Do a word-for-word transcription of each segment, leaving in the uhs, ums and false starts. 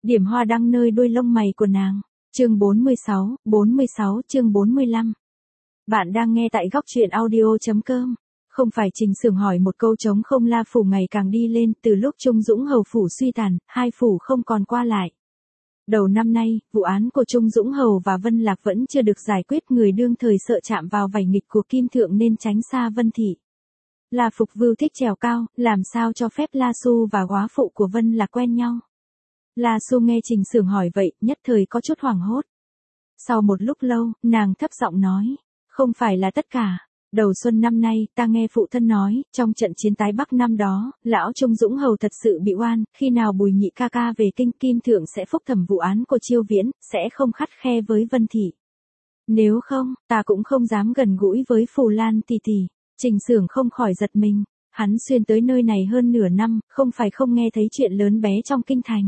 Điểm hoa đăng nơi đuôi lông mày của nàng. Chương bốn mươi sáu, bốn mươi sáu chương bốn mươi lăm. Bạn đang nghe tại góc truyện audio.com. Không phải Trình Sưởng hỏi một câu trống không, La phủ ngày càng đi lên, từ lúc Trung Dũng Hầu phủ suy tàn, hai phủ không còn qua lại. Đầu năm nay, vụ án của Trung Dũng Hầu và Vân Lạc vẫn chưa được giải quyết, người đương thời sợ chạm vào vảy nghịch của Kim Thượng nên tránh xa Vân thị. La Phục Vưu thích trèo cao, làm sao cho phép La Xu và góa phụ của Vân Lạc quen nhau. La Xu nghe Trình Sưởng hỏi vậy, nhất thời có chút hoảng hốt. Sau một lúc lâu, nàng thấp giọng nói, không phải là tất cả. Đầu xuân năm nay, ta nghe phụ thân nói, trong trận chiến tái Bắc năm đó, lão Trung Dũng Hầu thật sự bị oan, khi nào Bùi nhị ca ca về kinh, Kim Thượng sẽ phúc thẩm vụ án của Chiêu Viễn, sẽ không khắt khe với Vân thị. Nếu không, ta cũng không dám gần gũi với Phù Lan tỷ tỷ. Trình Sưởng không khỏi giật mình, hắn xuyên tới nơi này hơn nửa năm, không phải không nghe thấy chuyện lớn bé trong kinh thành.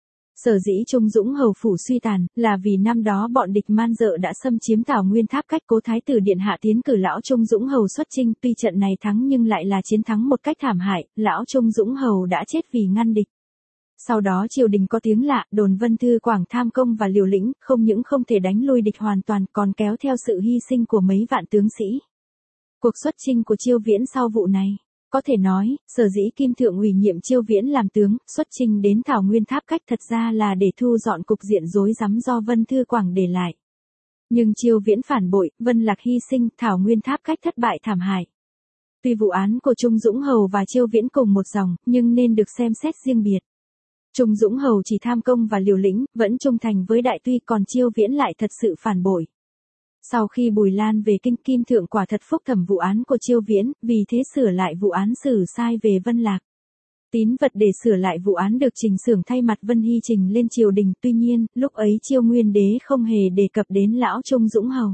Sở dĩ Trung Dũng Hầu phủ suy tàn, là vì năm đó bọn địch man dợ đã xâm chiếm Thảo Nguyên Tháp, cách Cố Thái tử điện hạ tiến cử lão Trung Dũng Hầu xuất chinh, tuy trận này thắng nhưng lại là chiến thắng một cách thảm hại, lão Trung Dũng Hầu đã chết vì ngăn địch. Sau đó triều đình có tiếng lạ, đồn Vân Thư Quảng tham công và liều lĩnh, không những không thể đánh lui địch hoàn toàn, còn kéo theo sự hy sinh của mấy vạn tướng sĩ. Cuộc xuất chinh của Chiêu Viễn sau vụ này, có thể nói, sở dĩ Kim Thượng ủy nhiệm Chiêu Viễn làm tướng, xuất chinh đến Thảo Nguyên Tháp cách thật ra là để thu dọn cục diện rối rắm do Vân Thư Quảng để lại. Nhưng Chiêu Viễn phản bội, Vân Lạc hy sinh, Thảo Nguyên Tháp cách thất bại thảm hại. Tuy vụ án của Trung Dũng Hầu và Chiêu Viễn cùng một dòng, nhưng nên được xem xét riêng biệt. Trung Dũng Hầu chỉ tham công và liều lĩnh, vẫn trung thành với đại tuy, còn Chiêu Viễn lại thật sự phản bội. Sau khi Bùi Lan về kinh, Kim Thượng quả thật phúc thẩm vụ án của Chiêu Viễn, vì thế sửa lại vụ án xử sai về Vân Lạc. Tín vật để sửa lại vụ án được Trình Sưởng thay mặt Vân Hy trình lên triều đình, tuy nhiên, lúc ấy Chiêu Nguyên Đế không hề đề cập đến lão Trung Dũng Hầu.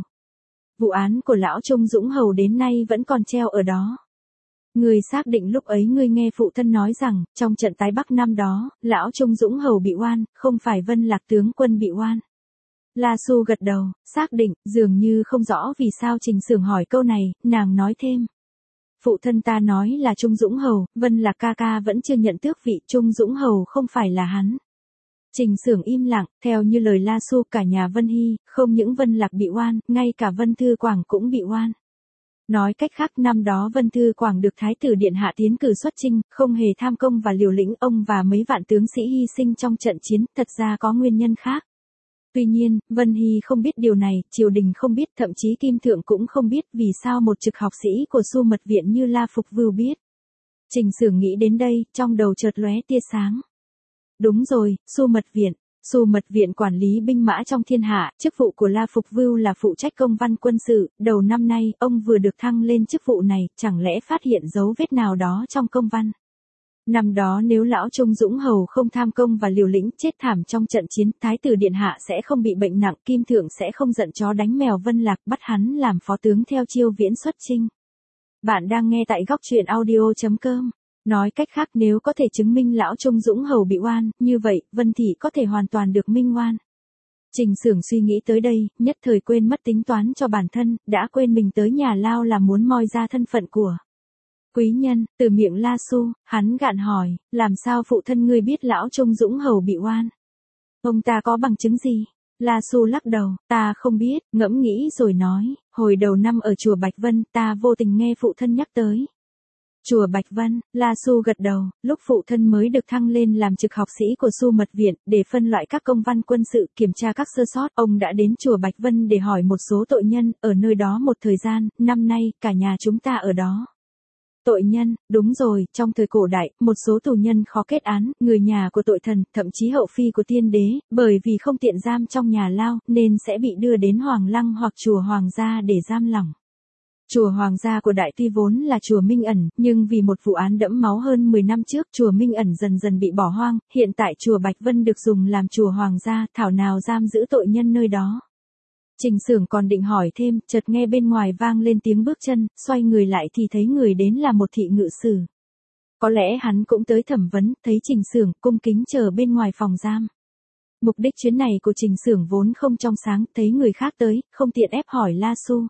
Vụ án của lão Trung Dũng Hầu đến nay vẫn còn treo ở đó. Người xác định lúc ấy ngươi nghe phụ thân nói rằng, trong trận tái Bắc năm đó, lão Trung Dũng Hầu bị oan, không phải Vân Lạc tướng quân bị oan. La Xu gật đầu, xác định, dường như không rõ vì sao Trình Sưởng hỏi câu này, nàng nói thêm. Phụ thân ta nói là Trung Dũng Hầu, Vân Lạc ca ca vẫn chưa nhận tước vị, Trung Dũng Hầu không phải là hắn. Trình Sưởng im lặng, theo như lời La Xu, cả nhà Vân Hy, không những Vân Lạc bị oan, ngay cả Vân Thư Quảng cũng bị oan. Nói cách khác, năm đó Vân Thư Quảng được Thái tử điện hạ tiến cử xuất chinh, không hề tham công và liều lĩnh, ông và mấy vạn tướng sĩ hy sinh trong trận chiến, thật ra có nguyên nhân khác. Tuy nhiên, Vân Hy không biết điều này, triều đình không biết, thậm chí Kim Thượng cũng không biết, vì sao một trực học sĩ của Xu Mật Viện như La Phục Vưu biết. Trình Sưởng nghĩ đến đây, trong đầu chợt lóe tia sáng. Đúng rồi, Xu Mật Viện. Xu Mật Viện quản lý binh mã trong thiên hạ, chức vụ của La Phục Vưu là phụ trách công văn quân sự, đầu năm nay, ông vừa được thăng lên chức vụ này, chẳng lẽ phát hiện dấu vết nào đó trong công văn. Năm đó nếu lão Trung Dũng Hầu không tham công và liều lĩnh, chết thảm trong trận chiến, Thái tử điện hạ sẽ không bị bệnh nặng, Kim Thượng sẽ không giận chó đánh mèo Vân Lạc, bắt hắn làm phó tướng theo Chiêu Viễn xuất chinh. Bạn đang nghe tại góc truyện audio.com. Nói cách khác, nếu có thể chứng minh lão Trung Dũng Hầu bị oan, như vậy, Vân thị có thể hoàn toàn được minh oan. Trình Sưởng suy nghĩ tới đây, nhất thời quên mất tính toán cho bản thân, đã quên mình tới nhà Lao là muốn moi ra thân phận của quý nhân. Từ miệng La Xu, hắn gạn hỏi, làm sao phụ thân ngươi biết lão Trung Dũng Hầu bị oan? Ông ta có bằng chứng gì? La Xu lắc đầu, ta không biết, ngẫm nghĩ rồi nói, hồi đầu năm ở chùa Bạch Vân, ta vô tình nghe phụ thân nhắc tới. Chùa Bạch Vân, La Xu gật đầu, lúc phụ thân mới được thăng lên làm trực học sĩ của Xu Mật Viện, để phân loại các công văn quân sự, kiểm tra các sơ sót, ông đã đến chùa Bạch Vân để hỏi một số tội nhân, ở nơi đó một thời gian, năm nay, cả nhà chúng ta ở đó. Tội nhân, đúng rồi, trong thời cổ đại, một số tù nhân khó kết án, người nhà của tội thần, thậm chí hậu phi của tiên đế, bởi vì không tiện giam trong nhà lao, nên sẽ bị đưa đến Hoàng Lăng hoặc chùa Hoàng gia để giam lỏng. Chùa Hoàng gia của Đại Tuy vốn là chùa Minh Ẩn, nhưng vì một vụ án đẫm máu hơn mười năm trước, chùa Minh Ẩn dần dần bị bỏ hoang, hiện tại chùa Bạch Vân được dùng làm chùa Hoàng gia, thảo nào giam giữ tội nhân nơi đó. Trình Sưởng còn định hỏi thêm, chợt nghe bên ngoài vang lên tiếng bước chân, xoay người lại thì thấy người đến là một thị ngự sử. Có lẽ hắn cũng tới thẩm vấn, thấy Trình Sưởng cung kính chờ bên ngoài phòng giam. Mục đích chuyến này của Trình Sưởng vốn không trong sáng, thấy người khác tới, không tiện ép hỏi La Xu.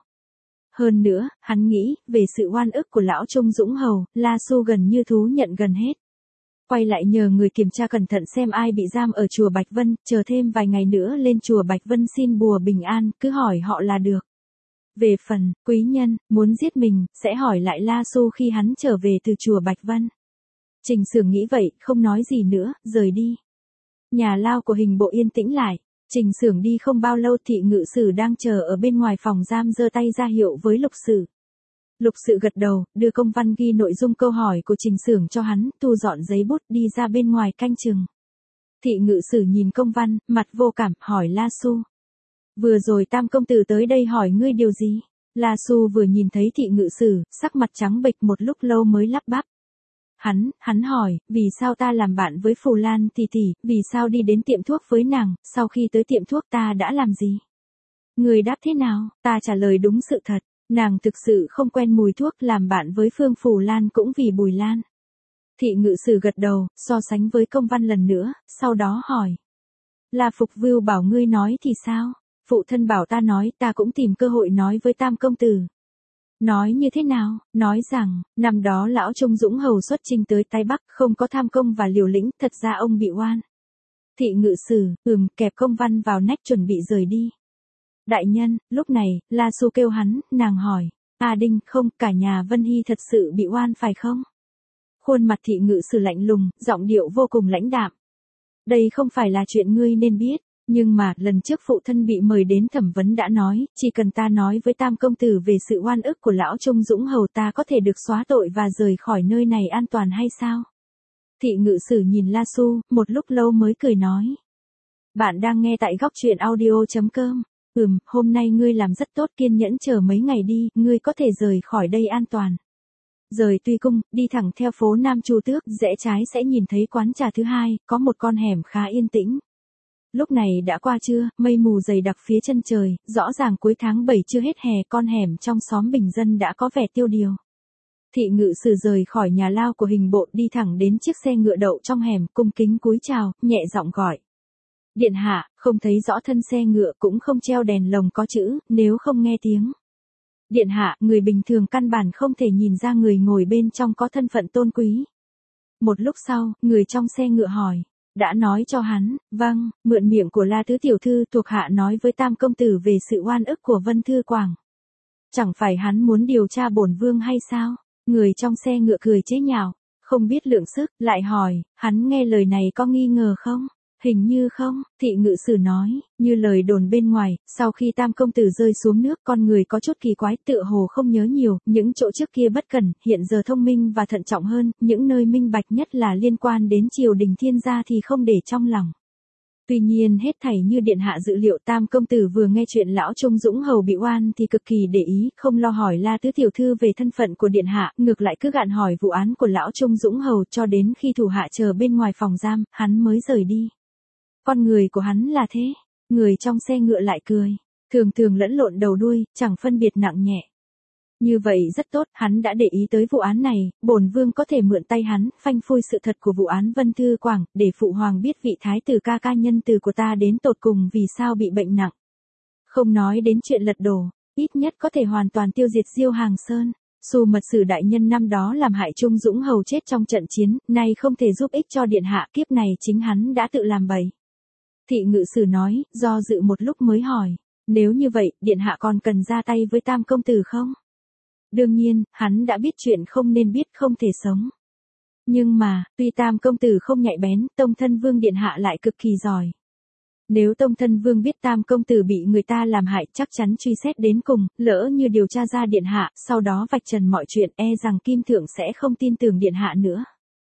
Hơn nữa, hắn nghĩ, về sự oan ức của lão Trung Dũng Hầu, La Xu gần như thú nhận gần hết. quay lại nhờ người kiểm tra cẩn thận xem ai bị giam ở chùa Bạch Vân, chờ thêm vài ngày nữa lên chùa Bạch Vân xin bùa bình an, cứ hỏi họ là được. Về phần, quý nhân, muốn giết mình, sẽ hỏi lại La Xu khi hắn trở về từ chùa Bạch Vân. Trình Xưởng nghĩ vậy, không nói gì nữa, rời đi. Nhà lao của Hình Bộ yên tĩnh lại. Trình Xưởng đi không bao lâu thị ngự sử đang chờ ở bên ngoài phòng giam giơ tay ra hiệu với Lục Sự. Lục Sự gật đầu, đưa công văn ghi nội dung câu hỏi của Trình Xưởng cho hắn, thu dọn giấy bút đi ra bên ngoài canh chừng. Thị ngự sử nhìn công văn, mặt vô cảm, hỏi La Xu. Vừa rồi Tam công tử tới đây hỏi ngươi điều gì? La Xu vừa nhìn thấy thị ngự sử, sắc mặt trắng bệch một lúc lâu mới lắp bắp. Hắn, hắn hỏi, vì sao ta làm bạn với Phù Lan tỷ tỷ, vì sao đi đến tiệm thuốc với nàng, sau khi tới tiệm thuốc ta đã làm gì? Người đáp thế nào? Ta trả lời đúng sự thật, nàng thực sự không quen mùi thuốc, làm bạn với Phương Phù Lan cũng vì Bùi Lan. Thị ngự sử gật đầu, so sánh với công văn lần nữa, sau đó hỏi. La Phục Vưu bảo ngươi nói thì sao? Phụ thân bảo ta nói, ta cũng tìm cơ hội nói với Tam công tử. Nói như thế nào? Nói rằng, năm đó lão Trung Dũng hầu xuất chinh tới Tây Bắc, không có tham công và liều lĩnh, thật ra ông bị oan. Thị ngự sử, ừm, kẹp công văn vào nách chuẩn bị rời đi. Đại nhân, lúc này, La Xu kêu hắn, nàng hỏi, A Đinh, không, cả nhà Vân Hy thật sự bị oan phải không? Khuôn mặt thị ngự sử lạnh lùng, giọng điệu vô cùng lãnh đạm. Đây không phải là chuyện ngươi nên biết. Nhưng mà, lần trước phụ thân bị mời đến thẩm vấn đã nói, chỉ cần ta nói với Tam công tử về sự oan ức của lão Trung Dũng hầu ta có thể được xóa tội và rời khỏi nơi này an toàn hay sao? Thị ngự sử nhìn La Xu, một lúc lâu mới cười nói. Bạn đang nghe tại góc truyện audio chấm com. Ừm, hôm nay ngươi làm rất tốt, kiên nhẫn chờ mấy ngày đi, ngươi có thể rời khỏi đây an toàn. Rời Tuy Cung, đi thẳng theo phố Nam Chu Tước, rẽ trái sẽ nhìn thấy quán trà thứ hai, có một con hẻm khá yên tĩnh. Lúc này đã qua trưa, mây mù dày đặc phía chân trời, rõ ràng cuối tháng bảy chưa hết hè, con hẻm trong xóm bình dân đã có vẻ tiêu điều. Thị ngự sử rời khỏi nhà lao của Hình Bộ đi thẳng đến chiếc xe ngựa đậu trong hẻm, cung kính cúi chào, nhẹ giọng gọi. Điện hạ, không thấy rõ thân xe ngựa cũng không treo đèn lồng có chữ, nếu không nghe tiếng. Điện hạ, người bình thường căn bản không thể nhìn ra người ngồi bên trong có thân phận tôn quý. Một lúc sau, người trong xe ngựa hỏi. Đã nói cho hắn, vâng, mượn miệng của La Tứ tiểu thư thuộc hạ nói với Tam công tử về sự oan ức của Vân Thư Quảng. Chẳng phải hắn muốn điều tra bổn vương hay sao? Người trong xe ngựa cười chế nhạo, không biết lượng sức, lại hỏi, hắn nghe lời này có nghi ngờ không? Hình như không, thị ngự sử nói, như lời đồn bên ngoài, sau khi Tam công tử rơi xuống nước con người có chút kỳ quái, tựa hồ không nhớ nhiều, những chỗ trước kia bất cẩn, hiện giờ thông minh và thận trọng hơn, những nơi minh bạch nhất là liên quan đến triều đình thiên gia thì không để trong lòng. Tuy nhiên hết thảy như điện hạ dự liệu, Tam công tử vừa nghe chuyện lão Trung Dũng hầu bị oan thì cực kỳ để ý, không lo hỏi La Tứ tiểu thư về thân phận của điện hạ, ngược lại cứ gạn hỏi vụ án của lão Trung Dũng hầu cho đến khi thủ hạ chờ bên ngoài phòng giam, hắn mới rời đi. Con người của hắn là thế, người trong xe ngựa lại cười, thường thường lẫn lộn đầu đuôi, chẳng phân biệt nặng nhẹ. Như vậy rất tốt, hắn đã để ý tới vụ án này, bổn vương có thể mượn tay hắn, phanh phui sự thật của vụ án Vân Thư Quảng, để phụ hoàng biết vị thái tử ca ca nhân từ của ta đến tột cùng vì sao bị bệnh nặng. Không nói đến chuyện lật đổ, ít nhất có thể hoàn toàn tiêu diệt Diêu Hàng Sơn. Xu mật sử đại nhân năm đó làm hại Trung Dũng hầu chết trong trận chiến, nay không thể giúp ích cho điện hạ, kiếp này chính hắn đã tự làm bậy. Thị ngự sử nói, do dự một lúc mới hỏi, nếu như vậy, điện hạ còn cần ra tay với Tam công tử không? Đương nhiên, hắn đã biết chuyện không nên biết, không thể sống. Nhưng mà, tuy Tam công tử không nhạy bén, Tông thân vương điện hạ lại cực kỳ giỏi. Nếu Tông thân vương biết Tam công tử bị người ta làm hại, chắc chắn truy xét đến cùng, lỡ như điều tra ra điện hạ, sau đó vạch trần mọi chuyện, e rằng Kim Thượng sẽ không tin tưởng điện hạ nữa.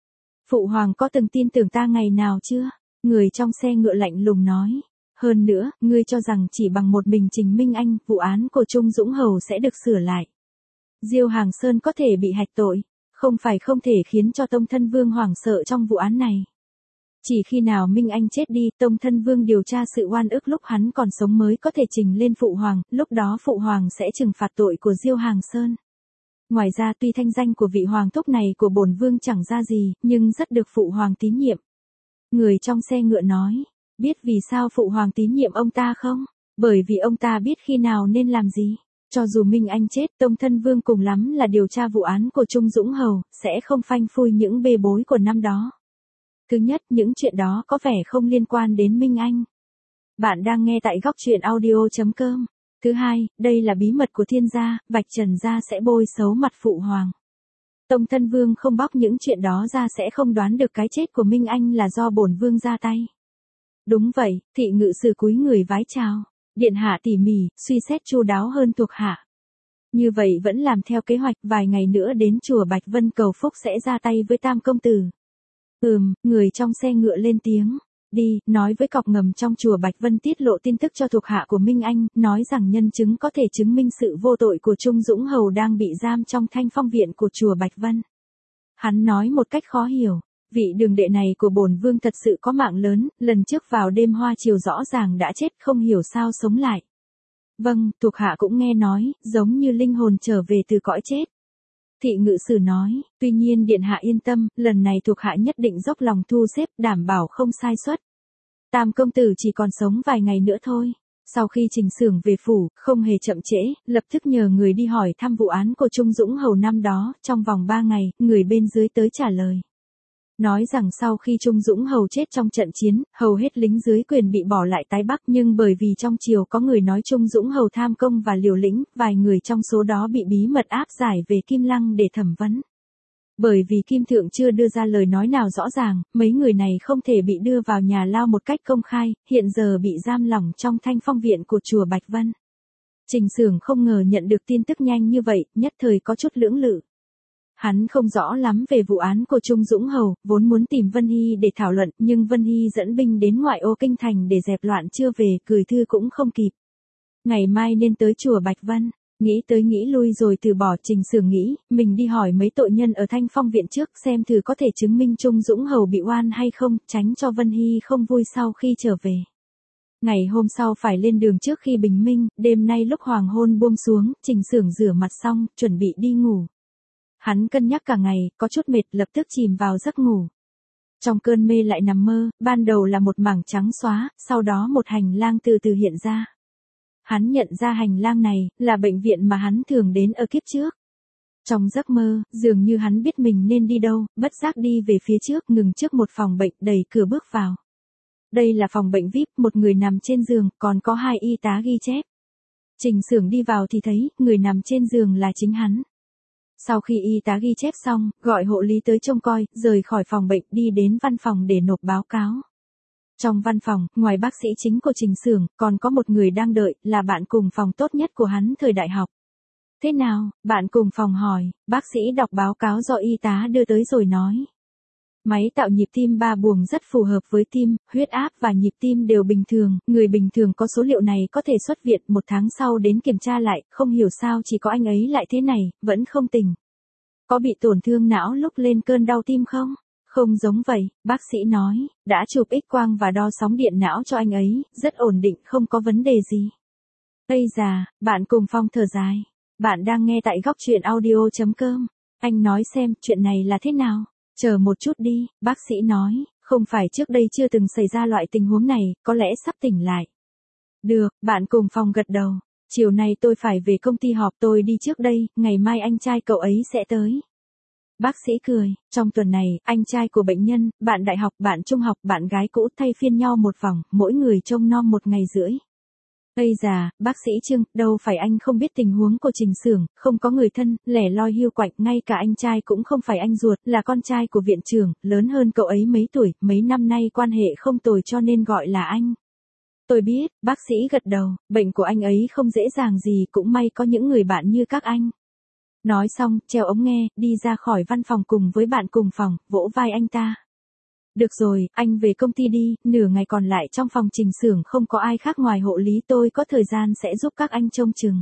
Phụ hoàng có từng tin tưởng ta ngày nào chưa? Người trong xe ngựa lạnh lùng nói. Hơn nữa, ngươi cho rằng chỉ bằng một mình Trình Minh Anh, vụ án của Trung Dũng hầu sẽ được sửa lại. Diêu Hàng Sơn có thể bị hạch tội, không phải không thể khiến cho Tông thân vương hoảng sợ trong vụ án này. Chỉ khi nào Minh Anh chết đi, Tông thân vương điều tra sự oan ức lúc hắn còn sống mới có thể trình lên phụ hoàng, lúc đó phụ hoàng sẽ trừng phạt tội của Diêu Hàng Sơn. Ngoài ra tuy thanh danh của vị hoàng thúc này của bổn vương chẳng ra gì, nhưng rất được phụ hoàng tín nhiệm. Người trong xe ngựa nói, biết vì sao phụ hoàng tín nhiệm ông ta không? Bởi vì ông ta biết khi nào nên làm gì. Cho dù Minh Anh chết, Tông thân vương cùng lắm là điều tra vụ án của Trung Dũng hầu, sẽ không phanh phui những bê bối của năm đó. Thứ nhất, những chuyện đó có vẻ không liên quan đến Minh Anh. Bạn đang nghe tại góc truyện audio.com. Thứ hai, đây là bí mật của thiên gia, vạch trần ra sẽ bôi xấu mặt phụ hoàng. Tông thân vương không bóc những chuyện đó ra sẽ không đoán được cái chết của Minh Anh là do bổn vương ra tay. Đúng vậy, thị ngự sử cúi người vái chào. Điện hạ tỉ mỉ, suy xét chu đáo hơn thuộc hạ. Như vậy vẫn làm theo kế hoạch, vài ngày nữa đến chùa Bạch Vân cầu phúc sẽ ra tay với tam công tử. Ừm, người trong xe ngựa lên tiếng. Đi, nói với cọc ngầm trong chùa Bạch Vân tiết lộ tin tức cho thuộc hạ của Minh Anh, nói rằng nhân chứng có thể chứng minh sự vô tội của Trung Dũng Hầu đang bị giam trong Thanh Phong viện của chùa Bạch Vân. Hắn nói một cách khó hiểu, vị đường đệ này của bổn vương thật sự có mạng lớn, lần trước vào đêm hoa chiều rõ ràng đã chết không hiểu sao sống lại. Vâng, thuộc hạ cũng nghe nói, giống như linh hồn trở về từ cõi chết. Thị ngự sử nói, tuy nhiên điện hạ yên tâm, lần này thuộc hạ nhất định dốc lòng thu xếp, đảm bảo không sai suất. Tam công tử chỉ còn sống vài ngày nữa thôi. Sau khi Trình Xưởng về phủ, không hề chậm trễ, lập tức nhờ người đi hỏi thăm vụ án của Trung Dũng Hầu năm đó, trong vòng ba ngày, người bên dưới tới trả lời. Nói rằng sau khi Trung Dũng Hầu chết trong trận chiến, hầu hết lính dưới quyền bị bỏ lại tái Bắc, nhưng bởi vì trong triều có người nói Trung Dũng Hầu tham công và liều lĩnh, vài người trong số đó bị bí mật áp giải về Kim Lăng để thẩm vấn. Bởi vì Kim Thượng chưa đưa ra lời nói nào rõ ràng, mấy người này không thể bị đưa vào nhà lao một cách công khai, hiện giờ bị giam lỏng trong Thanh Phong viện của chùa Bạch Vân. Trình Xưởng không ngờ nhận được tin tức nhanh như vậy, nhất thời có chút lưỡng lự. Hắn không rõ lắm về vụ án của Trung Dũng Hầu, vốn muốn tìm Vân Hy để thảo luận, nhưng Vân Hy dẫn binh đến ngoại ô kinh thành để dẹp loạn chưa về, gửi thư cũng không kịp. Ngày mai nên tới chùa Bạch Vân, nghĩ tới nghĩ lui rồi từ bỏ. Trình Xưởng nghĩ, mình đi hỏi mấy tội nhân ở Thanh Phong viện trước xem thử có thể chứng minh Trung Dũng Hầu bị oan hay không, tránh cho Vân Hy không vui sau khi trở về. Ngày hôm sau phải lên đường trước khi bình minh, đêm nay lúc hoàng hôn buông xuống, Trình Xưởng rửa mặt xong, chuẩn bị đi ngủ. Hắn cân nhắc cả ngày, có chút mệt, lập tức chìm vào giấc ngủ. Trong cơn mê lại nằm mơ, ban đầu là một mảng trắng xóa, sau đó một hành lang từ từ hiện ra. Hắn nhận ra hành lang này, là bệnh viện mà hắn thường đến ở kiếp trước. Trong giấc mơ, dường như hắn biết mình nên đi đâu, bất giác đi về phía trước, ngừng trước một phòng bệnh, đẩy cửa bước vào. Đây là phòng bệnh vi ai pi, một người nằm trên giường, còn có hai y tá ghi chép. Trình Xưởng đi vào thì thấy, người nằm trên giường là chính hắn. Sau khi y tá ghi chép xong, gọi hộ lý tới trông coi, rời khỏi phòng bệnh đi đến văn phòng để nộp báo cáo. Trong văn phòng, ngoài bác sĩ chính của Trình Xưởng, còn có một người đang đợi, là bạn cùng phòng tốt nhất của hắn thời đại học. Thế nào, bạn cùng phòng hỏi, bác sĩ đọc báo cáo do y tá đưa tới rồi nói. Máy tạo nhịp tim ba buồng rất phù hợp với tim, huyết áp và nhịp tim đều bình thường, người bình thường có số liệu này có thể xuất viện, một tháng sau đến kiểm tra lại, không hiểu sao chỉ có anh ấy lại thế này, vẫn không tỉnh. Có bị tổn thương não lúc lên cơn đau tim không? Không giống vậy, bác sĩ nói, đã chụp X-quang và đo sóng điện não cho anh ấy, rất ổn định, không có vấn đề gì. Ây già, bạn cùng phòng thở dài. Bạn đang nghe tại góc truyện audio.com. Anh nói xem, chuyện này là thế nào? Chờ một chút đi, bác sĩ nói, không phải trước đây chưa từng xảy ra loại tình huống này, có lẽ sắp tỉnh lại. Được, bạn cùng phòng gật đầu. Chiều nay tôi phải về công ty họp, tôi đi trước đây, ngày mai anh trai cậu ấy sẽ tới. Bác sĩ cười, trong tuần này, anh trai của bệnh nhân, bạn đại học, bạn trung học, bạn gái cũ thay phiên nhau một vòng, mỗi người trông nom một ngày rưỡi. Ây già, bác sĩ Trương, đâu phải anh không biết tình huống của Trình Xưởng, không có người thân, lẻ loi hiu quạnh, ngay cả anh trai cũng không phải anh ruột, là con trai của viện trưởng, lớn hơn cậu ấy mấy tuổi, mấy năm nay quan hệ không tồi cho nên gọi là anh. Tôi biết, bác sĩ gật đầu, bệnh của anh ấy không dễ dàng gì, cũng may có những người bạn như các anh. Nói xong, treo ống nghe, đi ra khỏi văn phòng cùng với bạn cùng phòng, vỗ vai anh ta. Được rồi, anh về công ty đi, nửa ngày còn lại trong phòng Trình Xưởng không có ai khác ngoài hộ lý, tôi có thời gian sẽ giúp các anh trông chừng.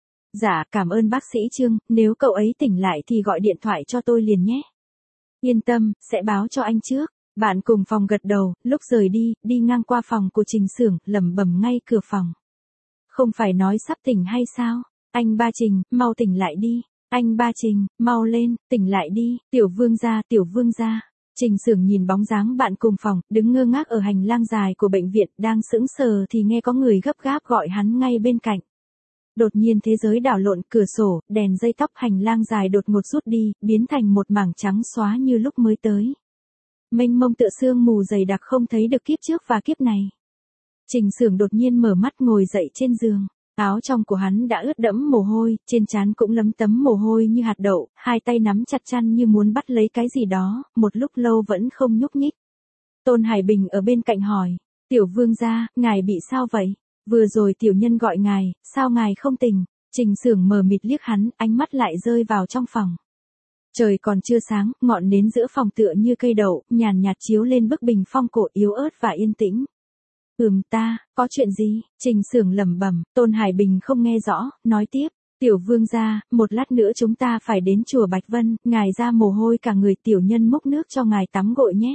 Dạ, cảm ơn bác sĩ Trương, nếu cậu ấy tỉnh lại thì gọi điện thoại cho tôi liền nhé. Yên tâm, sẽ báo cho anh trước. Bạn cùng phòng gật đầu, lúc rời đi, đi ngang qua phòng của Trình Xưởng, lẩm bẩm ngay cửa phòng. Không phải nói sắp tỉnh hay sao? Anh ba Trình, mau tỉnh lại đi. Anh ba Trình, mau lên, tỉnh lại đi, tiểu vương gia, tiểu vương gia. Trình Xưởng nhìn bóng dáng bạn cùng phòng, đứng ngơ ngác ở hành lang dài của bệnh viện, đang sững sờ thì nghe có người gấp gáp gọi hắn ngay bên cạnh. Đột nhiên thế giới đảo lộn, cửa sổ, đèn dây tóc, hành lang dài đột ngột rút đi, biến thành một mảng trắng xóa như lúc mới tới. mênh mông tựa sương mù dày đặc không thấy được kiếp trước và kiếp này. Trình Sưởng đột nhiên mở mắt ngồi dậy trên giường, áo trong của hắn đã ướt đẫm mồ hôi, trên trán cũng lấm tấm mồ hôi như hạt đậu, hai tay nắm chặt chăn như muốn bắt lấy cái gì đó, một lúc lâu vẫn không nhúc nhích. Tôn Hải Bình ở bên cạnh hỏi, tiểu vương gia, ngài bị sao vậy? Vừa rồi tiểu nhân gọi ngài, sao ngài không tỉnh? Trình Sưởng mờ mịt liếc hắn, ánh mắt lại rơi vào trong phòng. Trời còn chưa sáng, ngọn nến giữa phòng tựa như cây đậu, nhàn nhạt chiếu lên bức bình phong cổ yếu ớt và yên tĩnh. Ừm ta, có chuyện gì? Trình Sưởng lẩm bẩm. Tôn Hải Bình không nghe rõ, nói tiếp. Tiểu vương gia, một lát nữa chúng ta phải đến chùa Bạch Vân, ngài ra mồ hôi cả người, tiểu nhân múc nước cho ngài tắm gội nhé.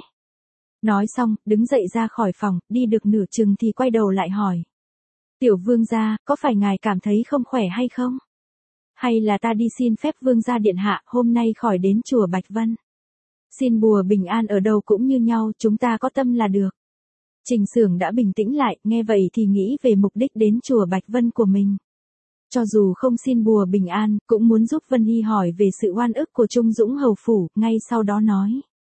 Nói xong, đứng dậy ra khỏi phòng, đi được nửa chừng thì quay đầu lại hỏi. Tiểu vương gia, có phải ngài cảm thấy không khỏe hay không? Hay là ta đi xin phép vương gia điện hạ, hôm nay khỏi đến chùa Bạch Vân? Xin bùa bình an ở đâu cũng như nhau, chúng ta có tâm là được. Trình Sưởng đã bình tĩnh lại, nghe vậy thì nghĩ về mục đích đến chùa Bạch Vân của mình. Cho dù không xin bùa bình an, cũng muốn giúp Vân Hy hỏi về sự oan ức của Trung Dũng hầu phủ, ngay sau đó nói.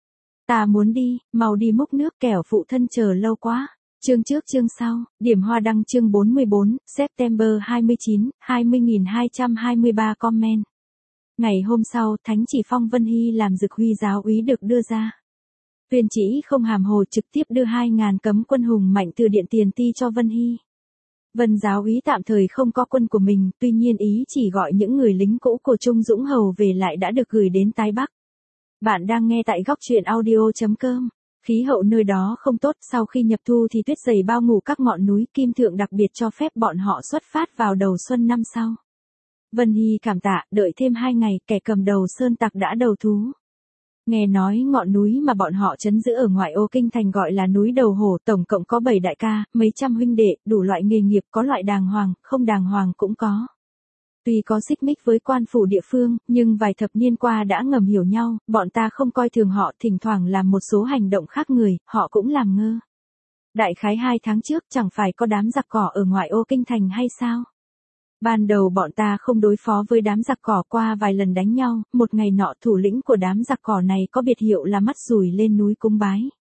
Ta muốn đi, mau đi múc nước, kẻo phụ thân chờ lâu quá. Chương trước chương sau, điểm hoa đăng chương bốn mươi bốn, September hai mươi chín, hai mươi nghìn hai trăm hai mươi ba comment. Ngày hôm sau, thánh chỉ phong Vân Hy làm dực huy giáo úy được đưa ra. Tuyên chỉ không hàm hồ trực tiếp đưa hai ngàn cấm quân hùng mạnh từ điện tiền ti cho Vân Hy. Vân giáo úy tạm thời không có quân của mình, tuy nhiên ý chỉ gọi những người lính cũ của Trung Dũng hầu về lại đã được gửi đến Tái Bắc. Bạn đang nghe tại góc truyện audio chấm com. Khí hậu nơi đó không tốt, sau khi nhập thu thì tuyết dày bao ngủ các ngọn núi, Kim Thượng đặc biệt cho phép bọn họ xuất phát vào đầu xuân năm sau. Vân Hy cảm tạ, đợi thêm hai ngày, kẻ cầm đầu sơn tặc đã đầu thú. Nghe nói ngọn núi mà bọn họ trấn giữ ở ngoại ô kinh thành gọi là núi Đầu Hổ, tổng cộng có bảy đại ca, mấy trăm huynh đệ, đủ loại nghề nghiệp, có loại đàng hoàng, không đàng hoàng cũng có. Tuy có xích mích với quan phủ địa phương, nhưng vài thập niên qua đã ngầm hiểu nhau, bọn ta không coi thường họ, thỉnh thoảng làm một số hành động khác người, họ cũng làm ngơ. Đại khái hai tháng trước chẳng phải có đám giặc cỏ ở ngoại ô kinh thành hay sao? Ban đầu bọn ta không đối phó với đám giặc cỏ, qua vài lần đánh nhau, một ngày nọ thủ lĩnh của đám giặc cỏ này có biệt hiệu là mắt dùi lên núi cúng bái.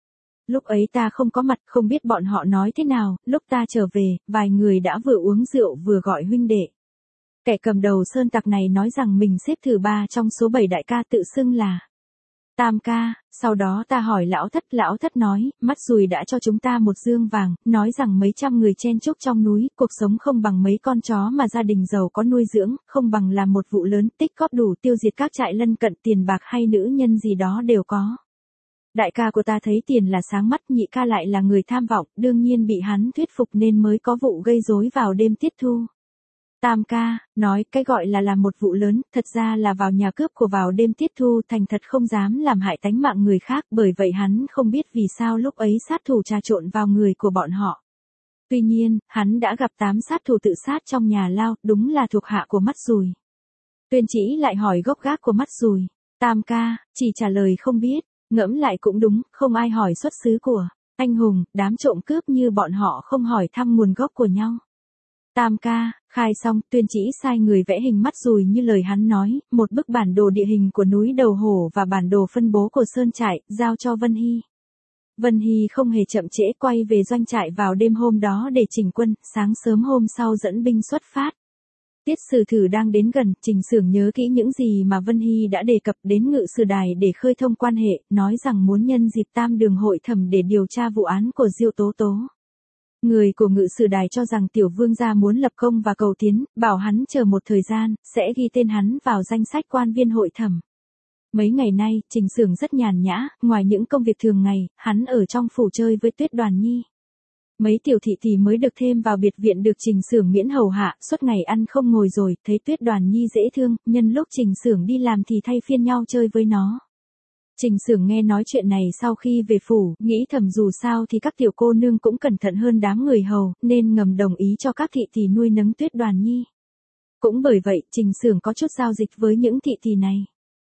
Lúc ấy ta không có mặt, không biết bọn họ nói thế nào, lúc ta trở về, vài người đã vừa uống rượu vừa gọi huynh đệ. Kẻ cầm đầu sơn tặc này nói rằng mình xếp thứ ba trong số bảy đại ca, tự xưng là Tam ca. Sau đó ta hỏi lão thất, lão thất nói, mắt dùi đã cho chúng ta một dương vàng, nói rằng mấy trăm người chen chúc trong núi, cuộc sống không bằng mấy con chó mà gia đình giàu có nuôi dưỡng, không bằng làm một vụ lớn, tích góp đủ tiêu diệt các trại lân cận, tiền bạc hay nữ nhân gì đó đều có. Đại ca của ta thấy tiền là sáng mắt, nhị ca lại là người tham vọng, đương nhiên bị hắn thuyết phục nên mới có vụ gây rối vào đêm tiết thu. Tam ca, nói cái gọi là làm một vụ lớn, thật ra là vào nhà cướp của vào đêm tiết thu, thành thật không dám làm hại tánh mạng người khác, bởi vậy hắn không biết vì sao lúc ấy sát thủ trà trộn vào người của bọn họ. Tuy nhiên, hắn đã gặp tám sát thủ tự sát trong nhà lao, đúng là thuộc hạ của mắt dùi. Tuyên chỉ lại hỏi gốc gác của mắt dùi. Tam ca, chỉ trả lời không biết, ngẫm lại cũng đúng, không ai hỏi xuất xứ của anh hùng, đám trộm cướp như bọn họ không hỏi thăm nguồn gốc của nhau. Tam ca, khai xong, tuyên chỉ sai người vẽ hình mắt dùi như lời hắn nói, một bức bản đồ địa hình của núi Đầu Hổ và bản đồ phân bố của sơn trại, giao cho Vân Hy. Vân Hy không hề chậm trễ, quay về doanh trại vào đêm hôm đó để chỉnh quân, sáng sớm hôm sau dẫn binh xuất phát. Tiết Sử Thử đang đến gần, Trình Sưởng nhớ kỹ những gì mà Vân Hy đã đề cập đến Ngự Sử Đài để khơi thông quan hệ, nói rằng muốn nhân dịp tam đường hội thẩm để điều tra vụ án của Diêu Tố Tố. Người của Ngự Sử Đài cho rằng tiểu vương gia muốn lập công và cầu tiến, bảo hắn chờ một thời gian, sẽ ghi tên hắn vào danh sách quan viên hội thẩm. Mấy ngày nay, Trình Sưởng rất nhàn nhã, ngoài những công việc thường ngày, hắn ở trong phủ chơi với Tuyết Đoàn Nhi. Mấy tiểu thị thì mới được thêm vào biệt viện được Trình Sưởng miễn hầu hạ, suốt ngày ăn không ngồi rồi, thấy Tuyết Đoàn Nhi dễ thương, nhân lúc Trình Sưởng đi làm thì thay phiên nhau chơi với nó. Trình Sưởng nghe nói chuyện này sau khi về phủ, nghĩ thầm dù sao thì các tiểu cô nương cũng cẩn thận hơn đám người hầu, nên ngầm đồng ý cho các thị tỳ nuôi nấng Tuyết Đoàn Nhi. Cũng bởi vậy, Trình Sưởng có chút giao dịch với những thị tỳ này.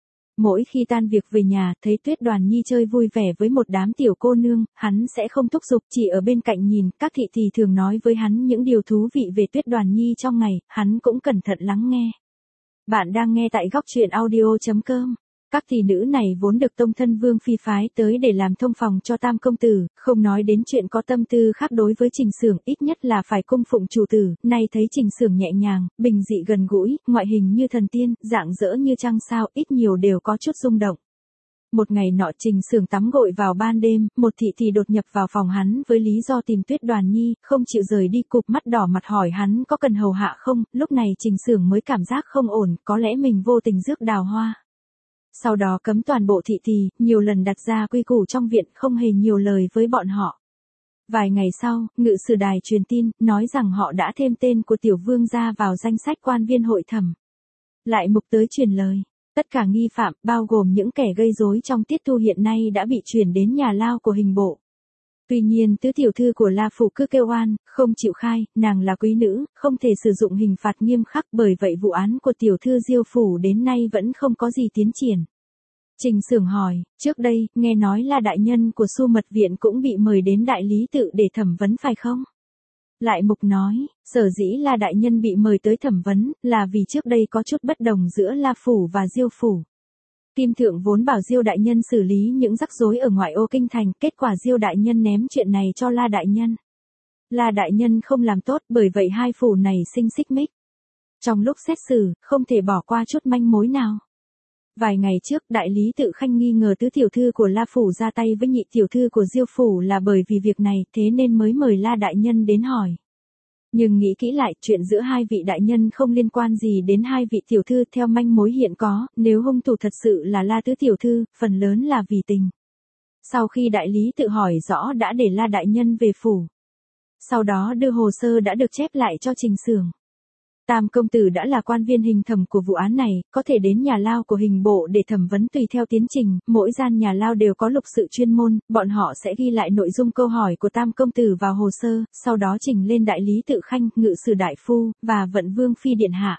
Mỗi khi tan việc về nhà, thấy Tuyết Đoàn Nhi chơi vui vẻ với một đám tiểu cô nương, hắn sẽ không thúc giục, chỉ ở bên cạnh nhìn, các thị tỳ thường nói với hắn những điều thú vị về Tuyết Đoàn Nhi trong ngày, hắn cũng cẩn thận lắng nghe. Bạn đang nghe tại góc truyện audio chấm com. Các thị nữ này vốn được tông thân Vương Phi phái tới để làm thông phòng cho tam công tử, không nói đến chuyện có tâm tư khác đối với Trình Xưởng, ít nhất là phải cung phụng chủ tử, nay thấy Trình Xưởng nhẹ nhàng, bình dị gần gũi, ngoại hình như thần tiên, dạng dỡ như trăng sao, ít nhiều đều có chút rung động. Một ngày nọ Trình Xưởng tắm gội vào ban đêm, một thị thị đột nhập vào phòng hắn với lý do tìm Tuyết Đoàn Nhi, không chịu rời đi, cụp mắt đỏ mặt hỏi hắn có cần hầu hạ không, lúc này Trình Xưởng mới cảm giác không ổn, có lẽ mình vô tình rước đào hoa. Sau đó cấm toàn bộ thị thị, nhiều lần đặt ra quy củ trong viện, không hề nhiều lời với bọn họ. Vài ngày sau, ngự sử đài truyền tin, nói rằng họ đã thêm tên của tiểu vương gia vào danh sách quan viên hội thẩm. Lại mục tới truyền lời. Tất cả nghi phạm, bao gồm những kẻ gây rối trong tiết thu hiện nay đã bị chuyển đến nhà lao của hình bộ. Tuy nhiên tứ tiểu thư của La Phủ cứ kêu oan, không chịu khai, nàng là quý nữ, không thể sử dụng hình phạt nghiêm khắc, bởi vậy vụ án của tiểu thư Diêu Phủ đến nay vẫn không có gì tiến triển. Trình Xưởng hỏi, trước đây, nghe nói là đại nhân của Su Mật Viện cũng bị mời đến đại lý tự để thẩm vấn phải không? Lại mục nói, sở dĩ là đại nhân bị mời tới thẩm vấn, là vì trước đây có chút bất đồng giữa La Phủ và Diêu Phủ. Kim Thượng vốn bảo Diêu đại nhân xử lý những rắc rối ở ngoại ô kinh thành, kết quả Diêu đại nhân ném chuyện này cho La đại nhân. La đại nhân không làm tốt, bởi vậy hai phủ này sinh xích mích. Trong lúc xét xử, không thể bỏ qua chút manh mối nào. Vài ngày trước, đại lý tự khanh nghi ngờ tứ tiểu thư của La Phủ ra tay với nhị tiểu thư của Diêu Phủ là bởi vì việc này, thế nên mới mời La đại nhân đến hỏi. Nhưng nghĩ kỹ lại, chuyện giữa hai vị đại nhân không liên quan gì đến hai vị tiểu thư theo manh mối hiện có, nếu hung thủ thật sự là La tứ tiểu thư, phần lớn là vì tình. Sau khi đại lý tự hỏi rõ đã để La đại nhân về phủ. Sau đó đưa hồ sơ đã được chép lại cho Trình Xưởng. Tam công tử đã là quan viên hình thẩm của vụ án này, có thể đến nhà lao của hình bộ để thẩm vấn tùy theo tiến trình, mỗi gian nhà lao đều có lục sự chuyên môn, bọn họ sẽ ghi lại nội dung câu hỏi của tam công tử vào hồ sơ, sau đó trình lên đại lý tự khanh, ngự sử đại phu, và vận vương phi điện hạ.